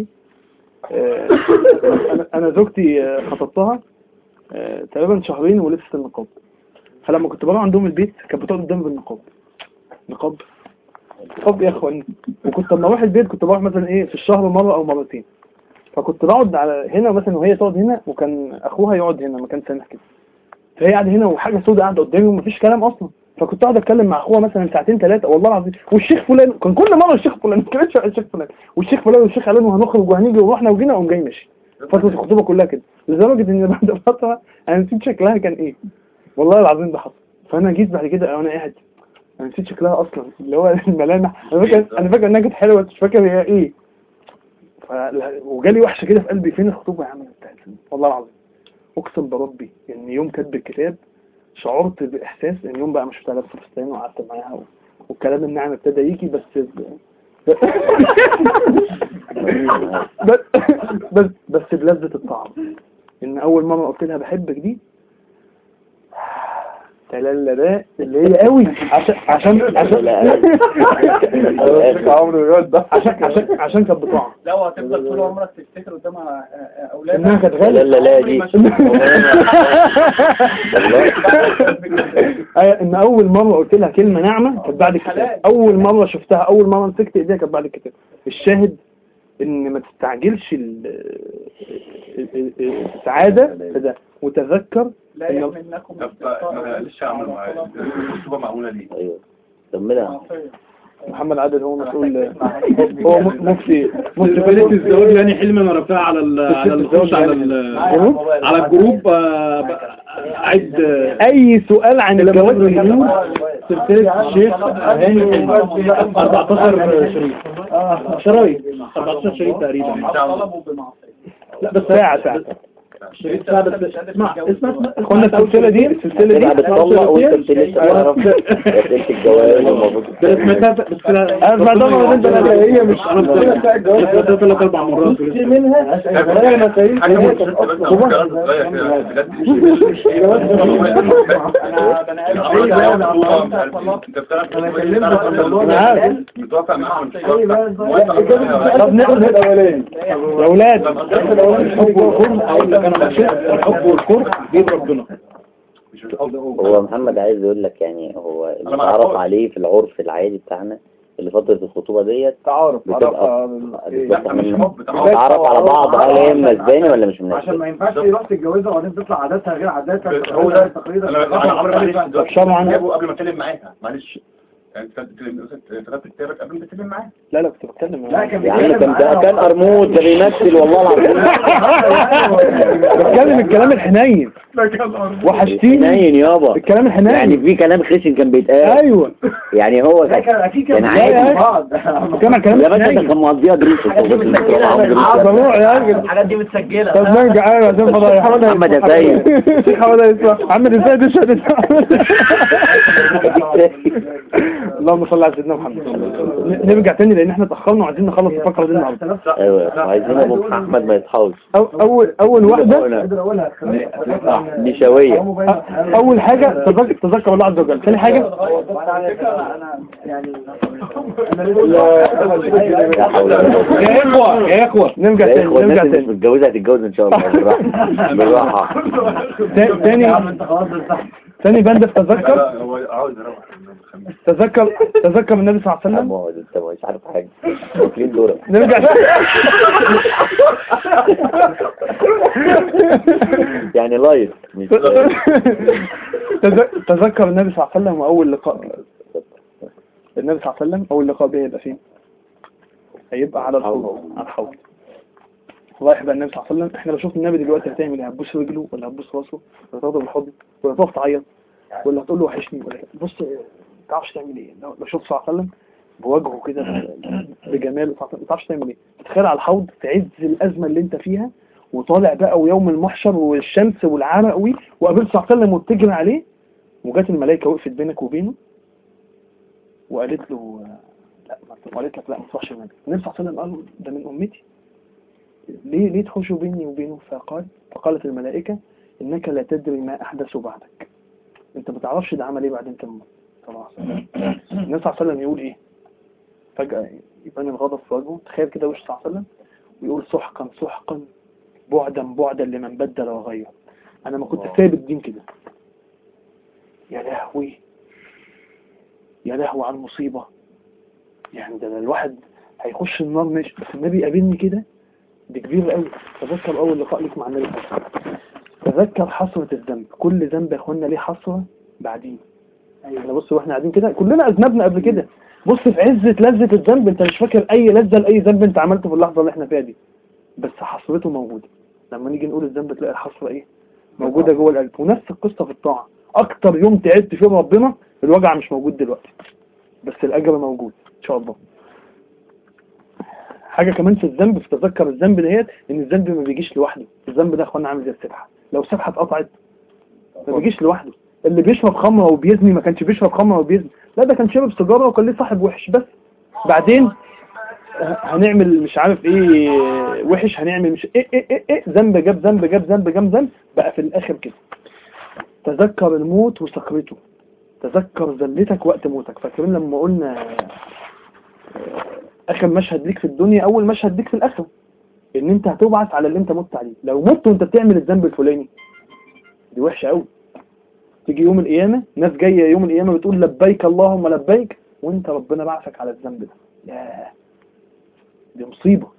انا انا زوجتي خطبتها تقريبا شهرين ولبست النقاب. فلما كنت بروح عندهم البيت كانت بتقعد قدامي بالنقاب نقاب نقاب يا اخوان. وكنت لما اروح البيت كنت بروح مثلا ايه في الشهر مره او مرتين، فكنت بقعد على هنا مثلا وهي تقعد هنا وكان اخوها يقعد هنا مكان سامح كده، فهي قاعده هنا وحاجه سوداء قاعده قدامي ومفيش كلام اصلا. فكنت اقعد اتكلم مع اخوها مثلا ساعتين ثلاثه والله العظيم. والشيخ فلان كان كل مره الشيخ فلان ما كانش الشيخ فلان والشيخ فلان والشيخ قالوا وهنخرج وهنيجي ورحنا وجينا وقام جاي ماشي. فتره الخطوبه كلها كده لدرجه ان بعد فتره انا نسيت شكلها كان ايه والله العظيم ده حصل. فانا جيت بعد كده وانا قاعد انا نسيت شكلها اصلا اللي هو الملامح. انا فاكر انا فاكر انها كانت حلوه مش فاكر هي ايه. ف... وجالي وحشه كده في قلبي فين الخطوبه يا عم بتاعتي والله العظيم. اقسم بربي ان يوم كاتب الكتاب شعرت باحساس ان يوم بقى مش لابسه فستان وقعدت معاها و... والكلام الناعم ابتدى يجي بس بس بس بس بلذة الطعم. ان اول مره قلت لها بحبك دي تلالا ده اللي هي قوي عشان عشان عشان عشان عشان عشان كانت بطاعه. لا وهتفضل طول عمرك تفتكر قدام اولادك انها كانت غاليه. لا لا دي ان اول مره قلت لها كلمه ناعمه كانت بعد الكتاب. اول مره شفتها اول مره مسكت ايديها كانت بعد الكتاب. الشاهد ان ما تستعجلش السعاده في ده وتذكر لا يحملنكم لسه عامل معايا الخطوبه معقوله دي. ايوه كملها. محمد عادل هو مسؤول هو مفتي مفتي فلت الزواج يعني حلم انا رافعها على ال على الخش على على الجروب. عد اي سؤال عن الجواز سلسلة الشيخ هاني حلمي أربعتاشر شريط شرايط أربعتاشر شريط تقريبا. طلبوا بمعصية. لا بس ساعة ساعة شريط ساعة بس اسمع اسمع اخوانا السلسلة دي السلسلة دي بتطلق وانت لسه تعرف اسئلة الجواز والمفروض سمعتها بس انا سمعتها مرتين ثلاثة هي مش سمعتها ثلاث أربع مرات في منها غير مسائل انا بني ادم انت بتعرف انا كلمتك عن الموضوع انا عارف بتوافق معاهم طب ناخد الاولاني يا اولاد الحب والكره اقول لك انا مشيت الحب والكره بيد ربنا. هو محمد عايز يقول لك يعني هو اللي اتعرف عليه في العرف العادي بتاعنا اللي فترة الخطوبة ديت تعارف بتبقى تعرف على بعض هل هي مناسباني ولا مش مناسباني عشان ما ينفعش يروح تتجوزها وبعدين تطلع عاداتها غير عاداتك. هو ده التقليد. انا انا عمري ما عرفت شرعاً. جابه قبل ما اتكلم معاها معلش يعني انت كتبت كتابك قبل ما تتكلم معاها. لا لا كنت بتكلم لا كان يا عم كان ده كان قرموط ده بيمثل والله العظيم بتكلم الكلام الحنين وحشتيني ناين يابا الكلام الحنين يعني في كلام خشن كان بيتقال ايوه يعني هو لا كان اكيد كان كان عادي بعض. كان الكلام يا باشا ده الحنين كان مقضيها دروس ضلوع يا راجل الحاجات دي متسجلة. طب نرجع عشان فضايح محمد يا سيد حمد يسمع محمد ازاي ده شهادة اللهم صل على سيدنا محمد. ن- نرجع تاني لان احنا اتاخرنا وعايزين نخلص الفقره دي النهارده. ايوه عايزين ابو احمد ما يتحوش أو اول اول واحده قادر اقولها نشوية أ- اول حاجه تذكر تذكر الله عز وجل. ثاني حاجه وانا على فكره انا يعني يا حول ولا قوة. يا اخوه يا اخوه نرجع يا تاني إخوة، نرجع الناس اللي مش تاني متجوزة هتتجوز ان شاء الله بالراحة بالراحة تا- تاني انت خلاص صح. ثاني بند في تذكر هو عاوز يروح الخميس. تذكر تذكر النبي صلى الله عليه وسلم. ما انت مش عارف حاجة واكلين دورة نرجع يعني لايف مش تذ- تذكر النبي صلى الله عليه وسلم واول لقاء النبي صلى الله عليه وسلم اول لقاء به هيبقى فين؟ هيبقى على الحوض على الحوض. الله يحب النبي صلى الله عليه وسلم. احنا لو شفنا النبي دلوقتي هتعمل ايه؟ هتبوس رجله ولا هتبوس راسه ولا تاخده بالحضن ولا تقف تعيط ولا هتقول له وحشني ولا بص ما تعرفش تعمل ايه؟ لو لو شفت صلى الله عليه وسلم بوجهه كده بجماله ما تعرفش تعمل ايه؟ تتخيل على الحوض في عز الازمه اللي انت فيها وطالع بقى ويوم المحشر والشمس والعرق قوي وقابلت صلى الله عليه وسلم وبتجري عليه وجات الملائكه وقفت بينك وبينه وقالت له لا وقالت لك لا ما تروحش النبي. النبي صلى الله عليه وسلم قال ده من امتي ليه ليه تخشوا بيني وبينه؟ فقال فقالت الملائكه انك لا تدري ما احدث بعدك. انت ما تعرفش ده عمل ايه بعدين كم خلاص. النبي صلى الله عليه وسلم يقول ايه؟ فجاه يبان الغضب في وجهه. تخيل كده وش صلى الله عليه وسلم ويقول سحقا سحقا بعدا بعدا لمن بدل وغير. انا ما كنت سايب الدين كده. يا لهوي يا لهوي على المصيبه. يعني ده الواحد هيخش النار ماشي بس النبي قابلني كده دي كبير قوي. تذكر اول لقاء لك مع النبي صلى الله عليه وسلم. تذكر حسرة الذنب. كل ذنب يا اخوانا ليه حسرة بعدين. احنا بص واحنا قاعدين كده كلنا اذنبنا قبل كده. بص في عزة لذة الذنب انت مش فاكر اي لذة لاي ذنب انت عملته في اللحظة اللي احنا فيها دي بس حسرته موجودة. لما نيجي نقول الذنب تلاقي الحسرة ايه موجودة جوه القلب. ونفس القصة في الطاعة. اكتر يوم تعبت فيه ربنا الوجع مش موجود دلوقتي بس الاجر موجود ان شاء الله. حاجة كمان في الذنب في تذكر الذنب دهيت ان الذنب ما بيجيش لوحده. الذنب ده اخوانا عامل زي السبحة. لو السبحة اتقطعت ما بيجيش لوحده. اللي بيشرب خمره وبيزني ما كانش بيشرب خمره وبيزني لا ده كان شرب سيجاره وكان ليه صاحب وحش بس بعدين هنعمل مش عارف ايه وحش هنعمل مش ايه ايه ايه, إيه ذنب جاب ذنب جاب ذنب جاب ذنب بقى في الاخر كده. تذكر الموت وسكرته. تذكر ذلتك وقت موتك. فاكرين لما قلنا اخر مشهد ليك في الدنيا اول مشهد ليك في الاخره ان انت هتبعث على اللي انت مت عليه. لو مت وانت بتعمل الذنب الفلاني دي وحشه قوي. تيجي يوم القيامه ناس جايه يوم القيامه بتقول لبيك اللهم لبيك وانت ربنا بعثك على الذنب ده. ياه دي مصيبه.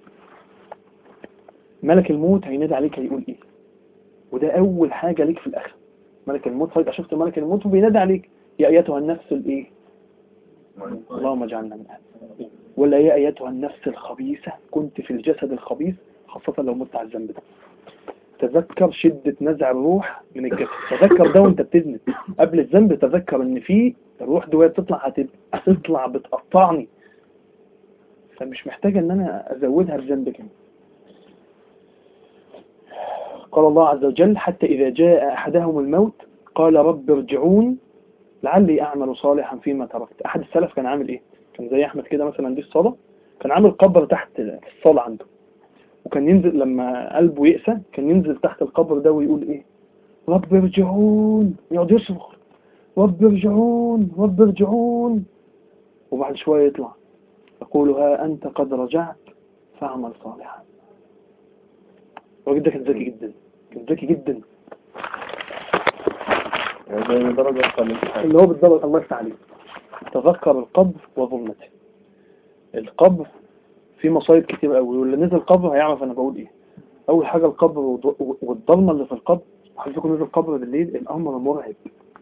ملك الموت هينادي عليك هيقول ايه؟ وده اول حاجه ليك في الاخره. ملك الموت فجاه شفت ملك الموت وبينادي عليك يا ايتها النفس الايه؟ اللهم اجعلنا منها. ولا يا ايتها النفس الخبيثه كنت في الجسد الخبيث خاصه لو مت على الذنب ده. تذكر شدة نزع الروح من الجسد. تذكر ده وانت بتذنب قبل الذنب، تذكر ان في الروح دي وهي بتطلع هتبقى هتطلع بتقطعني، فمش محتاج ان انا ازودها بذنب كمان. قال الله عز وجل حتى إذا جاء أحدهم الموت قال رب ارجعون لعلي أعمل صالحا فيما تركت. أحد السلف كان عامل إيه؟ كان زي أحمد كده مثلا دي الصلاة، كان عامل قبر تحت في الصلاة عنده، وكان ينزل لما قلبه يقسى كان ينزل تحت القبر ده ويقول إيه؟ رب ارجعون، يقعد يصرخ رب ارجعون رب ارجعون، وبعد شوية يطلع يقول ها أنت قد رجعت فاعمل صالحا. الراجل ده كان ذكي جدا، كان ذكي جدا، يعني درجة اللي هو بالضبط. الله يفتح عليه. تذكر القبر وظلمته. القبر فيه مصايب كتير قوي، واللي نزل القبر هيعرف انا بقول ايه. اول حاجة القبر والضلمة اللي في القبر. حضرتكم نزل القبر بالليل الامر مرعب.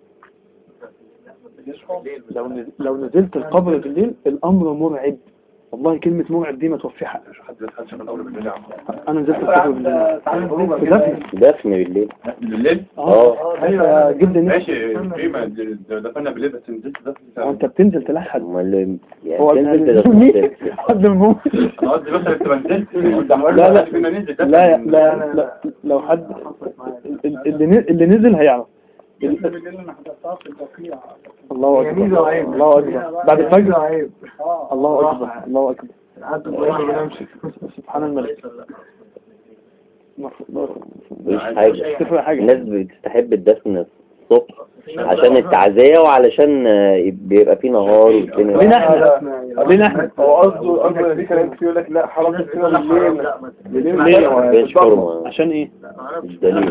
لو لو نزلت القبر بالليل الامر مرعب، والله كلمة مرعب دي ما توفي حق. انا نزلت القبر بالليل في دفن بالليل. بالليل؟ اه ايوه جدا. ماشي فيما دفنا بالليل بس نزلت دفن. وانت بتنزل تلحد. امال هو يعني حد الموت. انا قصدي بس انت نزلت. لا لا لا لا لا لو حد اللي اللي نزل هيعرف. الله أكبر الله أكبر بعد الفجر. الله أكبر الله أكبر سبحان الملك. مش حاجة. الناس بتستحب الدفن الصبح عشان التعزية وعلشان بيبقى فيه نهار والدنيا. لينا احنا لينا احنا هو قصده قصده دي كلام كتير يقول لك لا حرام تسيبها بالليل. بالليل ليه؟ مش حرمة. عشان ايه؟ الدليل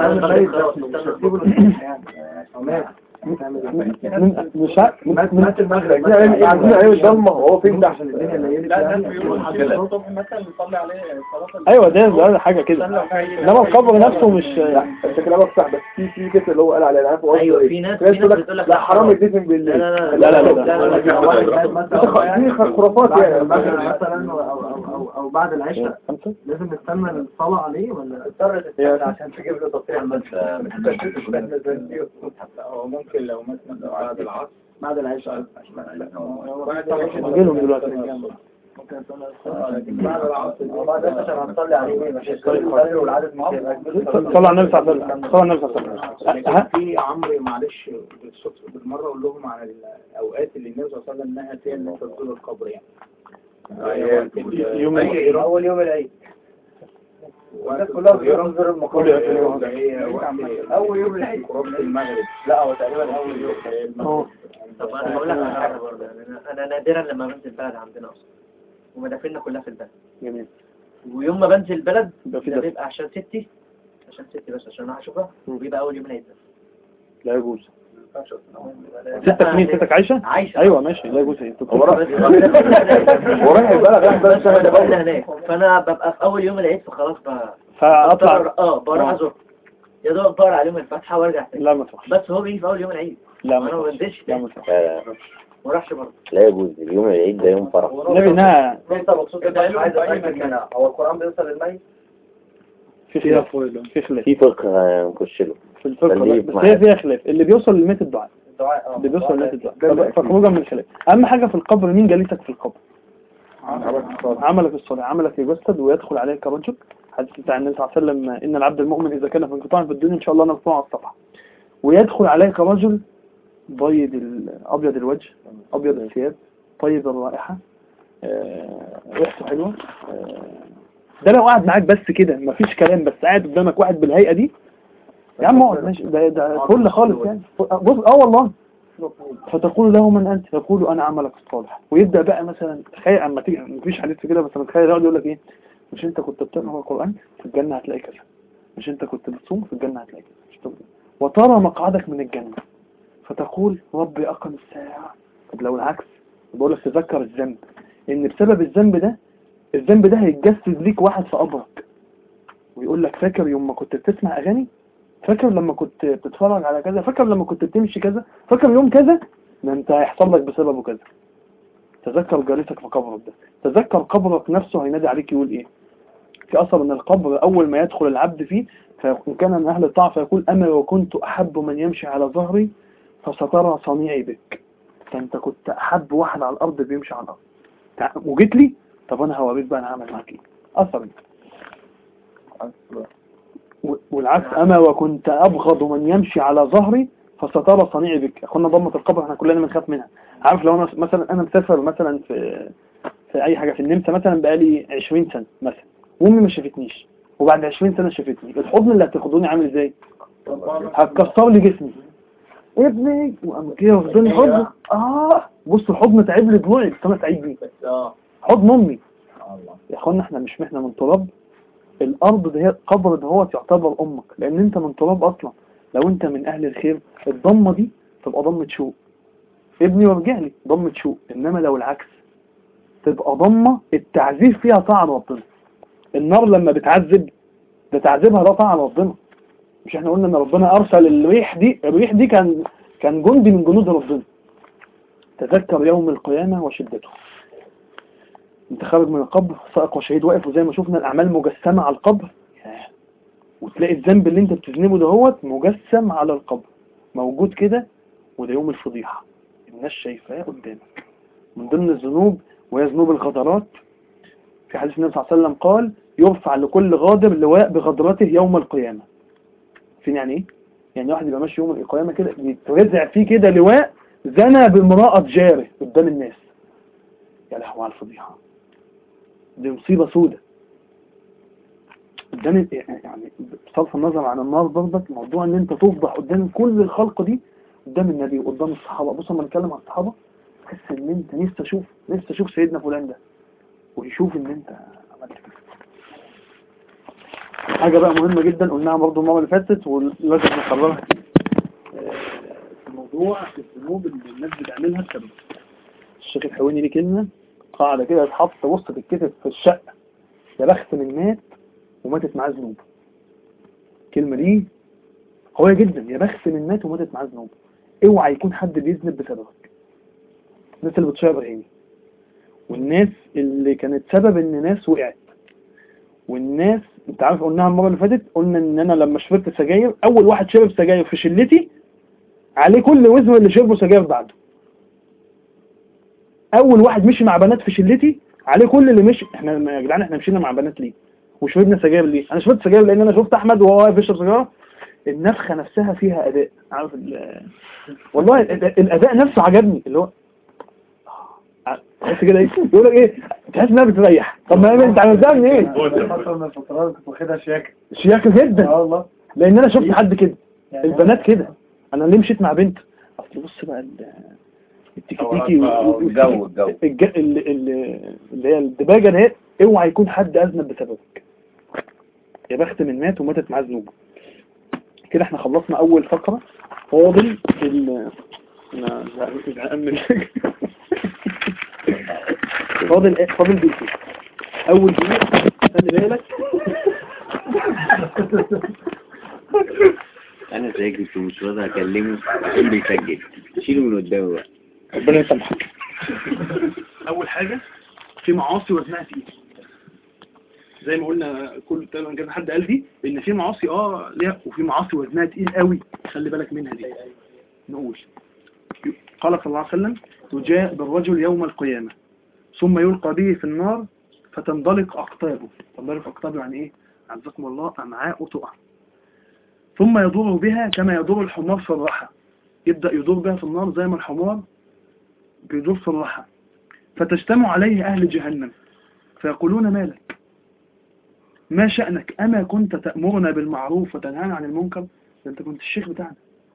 مش عارف مات المغرب يعني عايزين ايوه الضلمه هو فين ده عشان الدنيا ليلت. لا الناس بيقولوا كده الصبح مثلا نصلي عليه صلاه. ايوه ده ده حاجه كده، انما القبر نفسه مش. انت كلامك صح بس في في كده اللي هو قال عليه انا عارف. ايوه في ناس في ناس بتقول لك لا حرام الدفن بالليل. لا لا لا دي خرافات يعني مثلا او او بعد العشاء لازم نستنى الصلاه عليه ولا اضطر تستنى عشان تجيب له تصريح بس هو ممكن لو مثلا بعد العصر بعد العشاء نجيلهم دلوقتي. ممكن بعد العصر بعد العشاء عشان هنصلي عليه مش هيصلي والعدد مش هيبقى صلى على النبي صلى الله عليه وسلم. صلى على النبي صلى الله عليه وسلم. في عمرو معلش بالمره اقول لهم على الاوقات اللي النبي صلى الله عليه وسلم نهى فيها ان تزور القبر يعني يوم اول يوم العيد والناس كلها بتنظر المقابر اول يوم العيد قرب المغرب. لا هو تقريبا اول يوم. طب انا بقول لك على حاجه برضه يعني انا انا نادرا لما بنزل البلد عندنا اصلا ومدافننا كلها في البلد. جميل. ويوم ما بنزل البلد ده ده بيبقى عشان ستي عشان ستي بس عشان اروح اشوفها وبيبقى اول يوم العيد. لا يجوز. ستك مين؟ ستك عايشة؟ عايشة. ايوه ماشي لا يجوز. وراح البلد راح بس هناك فانا ببقى في اول يوم العيد فخلاص بقى فاطلع اه بروح ازور يا دوب بقرا عليهم الفاتحه وارجع تاني. لا ما تروحش. بس هو بيجي في اول يوم العيد. لا ما انا ما بنزلش. لا ما تروحش. ما راحش برضه. لا يجوز. اليوم العيد ده يوم فرح. النبي نهى. انت مبسوط انت عايز اتاكد منها. هو القران بيوصل للميت في خلاف في خلاف في فقه نخش له في الفقه بس هي فيها خلاف. اللي بيوصل للميت الدعاء الدعاء اللي بيوصل للميت الدعاء فخروجا من الخلاف. اهم حاجه في القبر مين جالسك في القبر؟ عملك الصالح. عملك يجسد ويدخل عليك رجل. حديث بتاع النبي صلى الله عليه وسلم ان العبد المؤمن اذا كان في انقطاع في الدنيا ان شاء الله نرفعه على الصفحه. ويدخل عليك رجل بيض ابيض الوجه ابيض الثياب طيب الرائحه ريحته حلوه. ده لو قاعد معاك بس كده مفيش كلام بس قاعد قدامك واحد بالهيئه دي يا عم اقعد ماشي. ده ده فل خالص يعني. بص اه والله. فتقول له من انت؟ يقول انا عملك الصالح. ويبدا بقى مثلا تخيل اما تيجي مفيش حديث كده بس تخيل يقعد يقول لك ايه مش انت كنت بتقرا القران في الجنه هتلاقي كذا. مش انت كنت بتصوم في الجنه هتلاقي كذا. وترى مقعدك من الجنه فتقول ربي اقم الساعه. طب لو العكس بقول لك تذكر الذنب ان بسبب الذنب ده الذنب ده هيتجسد ليك واحد في قبرك ويقول لك فاكر يوم ما كنت بتسمع اغاني؟ فاكر لما كنت بتتفرج على كذا؟ فاكر لما كنت بتمشي كذا؟ فاكر يوم كذا؟ ما انت هيحصل لك بسببه كذا. تذكر جالسك في قبرك ده. تذكر قبرك نفسه هينادي عليك يقول ايه؟ في اثر ان القبر اول ما يدخل العبد فيه فإن كان من أهل الطاعة فيقول أما وكنت أحب من يمشي على ظهري فسترى صنيعي بك. فأنت كنت أحب واحد على الأرض بيمشي على الأرض تع- وجيت لي، طب أنا هوريك بقى أنا هعمل معاك إيه. أثر. و- والعكس أما وكنت أبغض من يمشي على ظهري فسترى صنيعي بك. أخونا ضمة القبر احنا كلنا بنخاف منها. عارف لو أنا مثلا أنا مسافر مثلا في في أي حاجة في النمسا مثلا بقالي عشرين سنة مثلا وأمي ما شافتنيش وبعد عشرين سنة شافتني، الحضن اللي هتاخدوني عامل إزاي؟ هتكسر لي جسمي ابني وقام كده واخدوني حضن. اه بص الحضن تعب لي ضلوعي بس انا سعيد بيه. حضن امي. يا اخوانا احنا مش احنا من تراب الارض ده، هي قبر ده هو تعتبر امك لان انت من تراب اصلا. لو انت من اهل الخير الضمه دي تبقى ضمه شوق ابني وارجع لي ضمه شوق. انما لو العكس تبقى ضمه التعذيب فيها طاعه ربنا. النار لما بتعذب ده تعذيبها ده طاعه ربنا. مش احنا قلنا ان ربنا ارسل الريح دي، الريح دي كان كان جندي من جنود ربنا. تذكر يوم القيامة وشدته. انت خارج من القبر سائق وشهيد واقف وزي ما شفنا الاعمال مجسمة على القبر وتلاقي الذنب اللي انت بتذنبه دهوت مجسم على القبر موجود كده. وده يوم الفضيحة الناس شايفاه قدامك. من ضمن الذنوب وهي ذنوب الغدرات. في حديث النبي صلى الله عليه وسلم قال يرفع لكل غادر لواء بغدرته يوم القيامة. فين يعني ايه؟ يعني واحد يبقى ماشي يوم القيامة كده يتوزع فيه كده لواء زنى بامرأة جاره قدام الناس. يا لهوي على الفضيحة دي مصيبة سودة قدام يعني بصرف النظر عن النار برضك موضوع ان انت تفضح قدام كل الخلق دي قدام النبي وقدام الصحابة. بص لما نتكلم عن الصحابة تحس ان انت نفسي اشوف نفسي اشوف سيدنا فلان ده ويشوف ان انت عملت كده. حاجة بقى مهمة جدا قلناها برضو المرة اللي فاتت ولازم نكررها في موضوع الذنوب اللي الناس بتعملها بسبب. الشيخ الحويني ليه كلمة قاعدة كده اتحط وسط الكتف في الشقة يا بخت من مات وماتت معاه ذنوب. الكلمة دي قوية جدا. يا بخت من مات وماتت معاه ذنوب. اوعى يكون حد بيذنب بسببك. الناس اللي بتشرب عيني والناس اللي كانت سبب ان ناس وقعت والناس انت عارف قلناها المرة اللي فاتت قلنا ان انا لما شربت سجاير اول واحد شرب سجاير في شلتي عليه كل وزن اللي شربوا سجاير بعده. اول واحد مشي مع بنات في شلتي عليه كل اللي مشي. احنا يا جدعان احنا مشينا مع بنات ليه وشربنا سجاير ليه؟ انا شربت سجاير لان انا شفت احمد وهو واقف يشرب سجاره. النفخه نفسها فيها اداء. عارف والله الاداء نفسه عجبني اللي هو تحس كده ايه يقول لك ايه تحس انها بتريح. طب ما انت عملتها من ايه؟ فتره من الفترات كنت واخدها شياكه شياكه جدا. اه والله لان انا شفت حد كده البنات كده. انا ليه مشيت مع بنت اصل بص بقى التكتيكي الجو الجو اللي هي الدباجه ده اوعى يكون حد اذنب بسببك. يا بخت من مات وماتت معاه ذنوب. كده احنا خلصنا اول فقره. فاضل ال انا هامل فاضل ايه فاضل دقيقتين. اول دقيقه خلي بالك انا ساكت ومش راضي اكلمه عشان بيسجل. شيله من قدامه بقى ربنا يسامحك. اول حاجه في معاصي وزنها تقيل زي ما قلنا كل تقريبا كذا حد قال دي ان في معاصي اه ليها وفي معاصي وزنها تقيل قوي خلي بالك منها دي. نقول قال صلى الله عليه وسلم تجاء بالرجل يوم القيامه ثم يلقى به في النار فتنضلق اقطابه. تنضلق اقطابه يعني ايه؟ عزكم الله امعاء تقع. ثم يدور بها كما يدور الحمار في الرحى. يبدأ يدور بها في النار زي ما الحمار بيدور في الرحى. فتجتمع عليه أهل جهنم فيقولون ما لك ما شأنك أما كنت تأمرنا بالمعروف وتنهانا عن المنكر؟ أنت كنت الشيخ بتاعنا.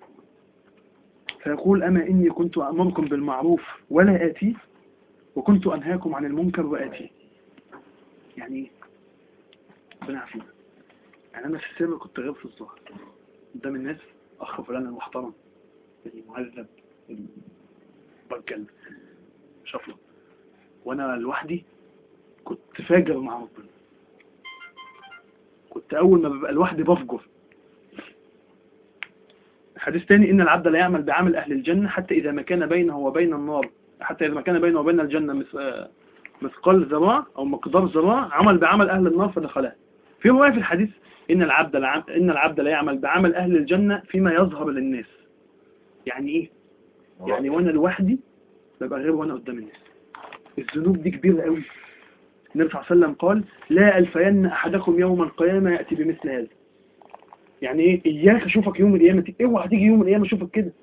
فيقول أما إني كنت أأمركم بالمعروف ولا آتي وكنت أنهاكم عن المنكر وآتي. يعني إيه؟ ربنا يعافينا. يعني أنا في السر كنت غير في الظهر قدام الناس أخ فلان المحترم المهذب البرجل شفلة وأنا لوحدي كنت فاجر مع ربنا. كنت أول ما ببقى لوحدي بفجر. حديث تاني إن العبد لا يعمل بعمل أهل الجنة حتى إذا ما كان بينه وبين النار حتى إذا ما كان بينه وبين الجنة مثقال ذراع أو مقدار ذراع عمل بعمل أهل النار فدخلها. في رواية في الحديث إن العبد لا إن العبد لا يعمل بعمل أهل الجنة فيما يظهر للناس. يعني إيه؟ يعني وأنا لوحدي ببقى غير وأنا قدام الناس. الذنوب دي كبيرة قوي. النبي صلى الله عليه وسلم قال لا ألفين أحدكم يوم القيامة يأتي بمثل هذا. يعني إيه؟ إياك أشوفك يوم القيامة، اوعى تيجي يوم القيامة أشوفك كده.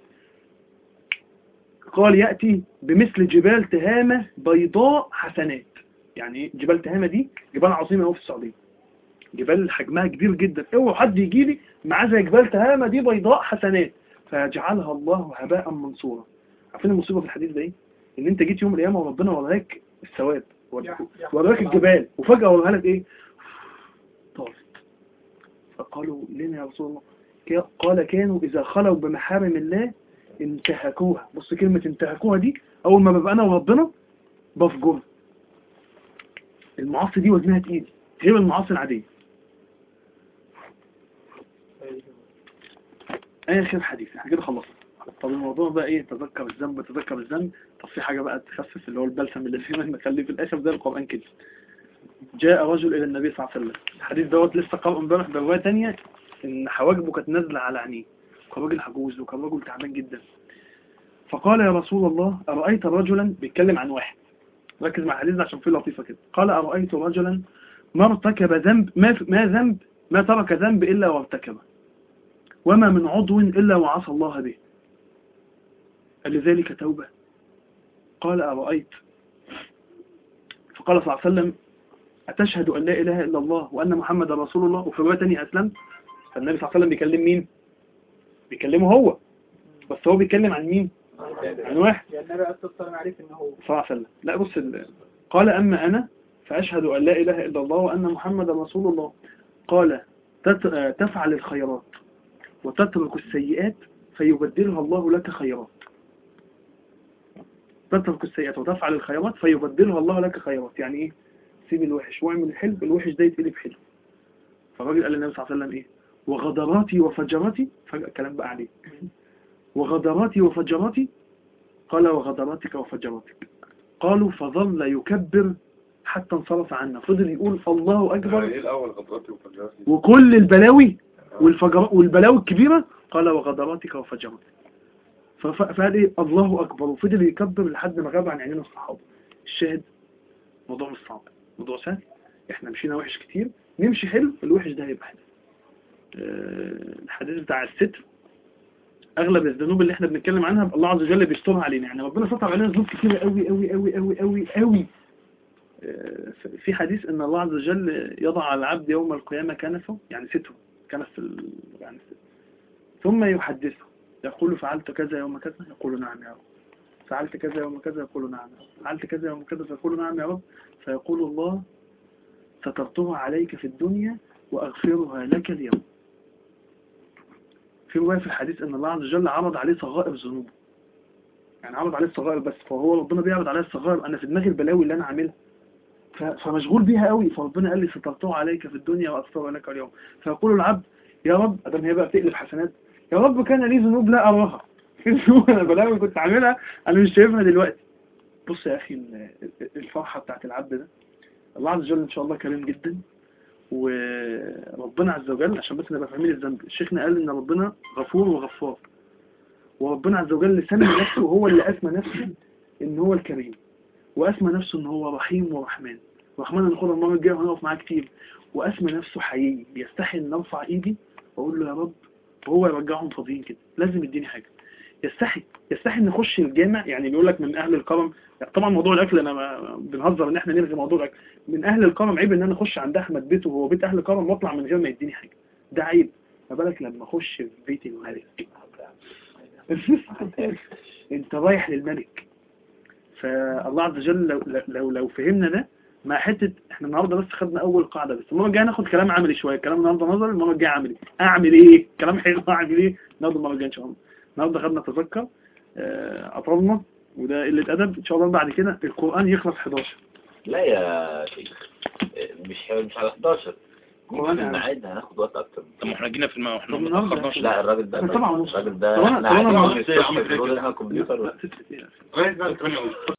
قال يأتي بمثل جبال تهامة بيضاء حسنات. يعني إيه؟ جبال تهامة دي جبال عظيمة قوي في السعودية، جبال حجمها كبير جدا، اوعى حد يجي لي معاه زي جبال تهامة دي بيضاء حسنات فيجعلها الله هباء منصورا. عارفين المصيبة في الحديث ده ايه؟ ان انت جيت يوم القيامة وربنا وراك الثواب وراك الجبال وفجأة وراها لك ايه؟ طارت. فقالوا لنا يا رسول الله، قال كانوا اذا خلوا بمحارم الله انتهكوها. بص كلمة انتهكوها دي، اول ما ببقى انا وربنا بفجر. المعاصي دي وزنها تقيل غير المعاصي العادية. اخر حديث احنا كده خلصنا. طب الموضوع بقى ايه؟ تذكر الذنب تذكر الذنب. طب في حاجة بقى تخفف اللي هو البلسم اللي فيه نخليه في الاخر زي القرآن كده. جاء رجل الى النبي صلى الله عليه وسلم. الحديث دوت لسه قرأ امبارح برواية تانية ان حواجبه كانت نازلة على عينيه، كان راجل عجوز وكان راجل تعبان جدا. فقال يا رسول الله أرأيت رجلا، بيتكلم عن واحد، ركز مع الحديث عشان فيه لطيفة كده. قال أرأيت رجلا ما ارتكب ذنب ما, ما ذنب ما ترك ذنب إلا وارتكبه وما من عضو إلا وعصى الله به، قال لذلك توبة؟ قال أرأيت. فقال صلى الله عليه وسلم أتشهد أن لا إله إلا الله وأن محمد رسول الله؟ وفي رواية تانية أسلمت. فالنبي صلى الله عليه وسلم بيكلم مين؟ بيكلمه هو، بس هو بيتكلم عن مين؟ عن واحد. يعني النبي أصلا عارف إن هو صلى الله عليه وسلم. لا بص ال... قال أما أنا فأشهد أن لا إله إلا الله وأن محمد رسول الله. قال تت... تفعل الخيرات وتترك السيئات فيبدلها الله لك خيرات. تترك السيئات وتفعل الخيرات فيبدلها الله لك خيرات. يعني إيه؟ سيب الوحش واعمل الحلو، الوحش ده يتقلب حلو. فالراجل قال للنبي صلى الله عليه وسلم إيه؟ وغدراتي وفجراتي، فجأة كلام بقى عليه، وغدراتي وفجراتي. قال وغدراتك وفجراتك. قالوا فظل يكبر حتى انصرف عنا، فضل يقول الله أكبر. ايه الاول غدراتي وفجراتي وكل البلاوي والفجر والبلاوي الكبيرة قال وغدراتك وفجراتك. فقال ايه الله أكبر، وفضل يكبر لحد ما غاب عن عينين الصحابة. الشاهد موضوع مش صعب، موضوع سهل. احنا مشينا وحش كتير، نمشي حلو، الوحش ده هيبقى حلو. أه الحديث بتاع الستر، اغلب الذنوب اللي احنا بنتكلم عنها الله عز وجل بيسترها علينا. يعني ربنا ستر علينا ذنوب كتيره قوي قوي قوي قوي قوي قوي. في حديث ان الله عز وجل يضع على العبد يوم القيامه كنفه، يعني ستره كنف ال... يعني ستر. ثم يحدثه يقول فعلت كذا يوم كذا، يقول نعم يا رب. فعلت كذا يوم كذا، يقول نعم يا رب. فعلت كذا يوم كذا، فيقول نعم يا رب. فيقول الله سترتها عليك في الدنيا واغفرها لك اليوم. في رواية في الحديث ان الله عز وجل عرض عليه صغائر ذنوبه، يعني عرض عليه الصغائر بس، فهو ربنا بيعرض عليه الصغائر. انا في دماغي البلاوي اللي انا عاملها فمشغول بيها قوي، فربنا قال لي سترتها عليك في الدنيا واغفرها لك اليوم. فيقول العبد يا رب، ادم هي بقى بتقلب حسنات، يا رب كان لي ذنوب لا اراها، في ذنوب انا بلاوي كنت عاملها انا مش شايفها دلوقتي. بص يا اخي الفرحة بتاعت العبد ده، الله عز وجل ان شاء الله كريم جدا، وربنا عز وجل عشان بس نبقى فاهمين الذنب، شيخنا قال ان ربنا غفور وغفار، وربنا عز وجل سمى نفسه، وهو اللي اسمى نفسه ان هو الكريم، واسمى نفسه ان هو رحيم ورحمن. رحمن هناخدها المره الجايه وهنقف معاه كتير. واسمى نفسه حيي، بيستحي ان ارفع ايدي واقول له يا رب، وهو يرجعهم فاضيين كده، لازم يديني حاجه. يستحي يستحي ان نخش الجامع، يعني بيقول لك من اهل الكرم. طبعا موضوع الاكل انا بنهزر ان احنا نلغي موضوع الاكل. من اهل الكرم عيب ان انا اخش عند احمد بيته وهو بيت اهل الكرم واطلع من غير ما يديني حاجه، ده عيب. ما بالك لما اخش في بيت الملك انت رايح للملك. فالله عز وجل لو لو لو فهمنا ده مع حته، احنا النهارده بس خدنا اول قاعده بس، المره الجايه ناخد كلام عملي شويه. الكلام النهارده نظري، المره الجايه عملي. اعمل ايه؟ كلام حلو، اعمل ايه؟ ناخد المره الجايه ان شاء الله. النهارده خدنا تذكر، اطرنا، وده قله ادب. ان شاء الله بعد كده القران يخلص حداشر. لا يا شيخ، مش مش على حداشر، القران الميعاد هناخد وقت اكتر. طب احنا جينا في الماء واحنا ما تاخرناش. لا الراجل ده طبعا الراجل ده طبعا احنا عايزين نشوف الكمبيوتر.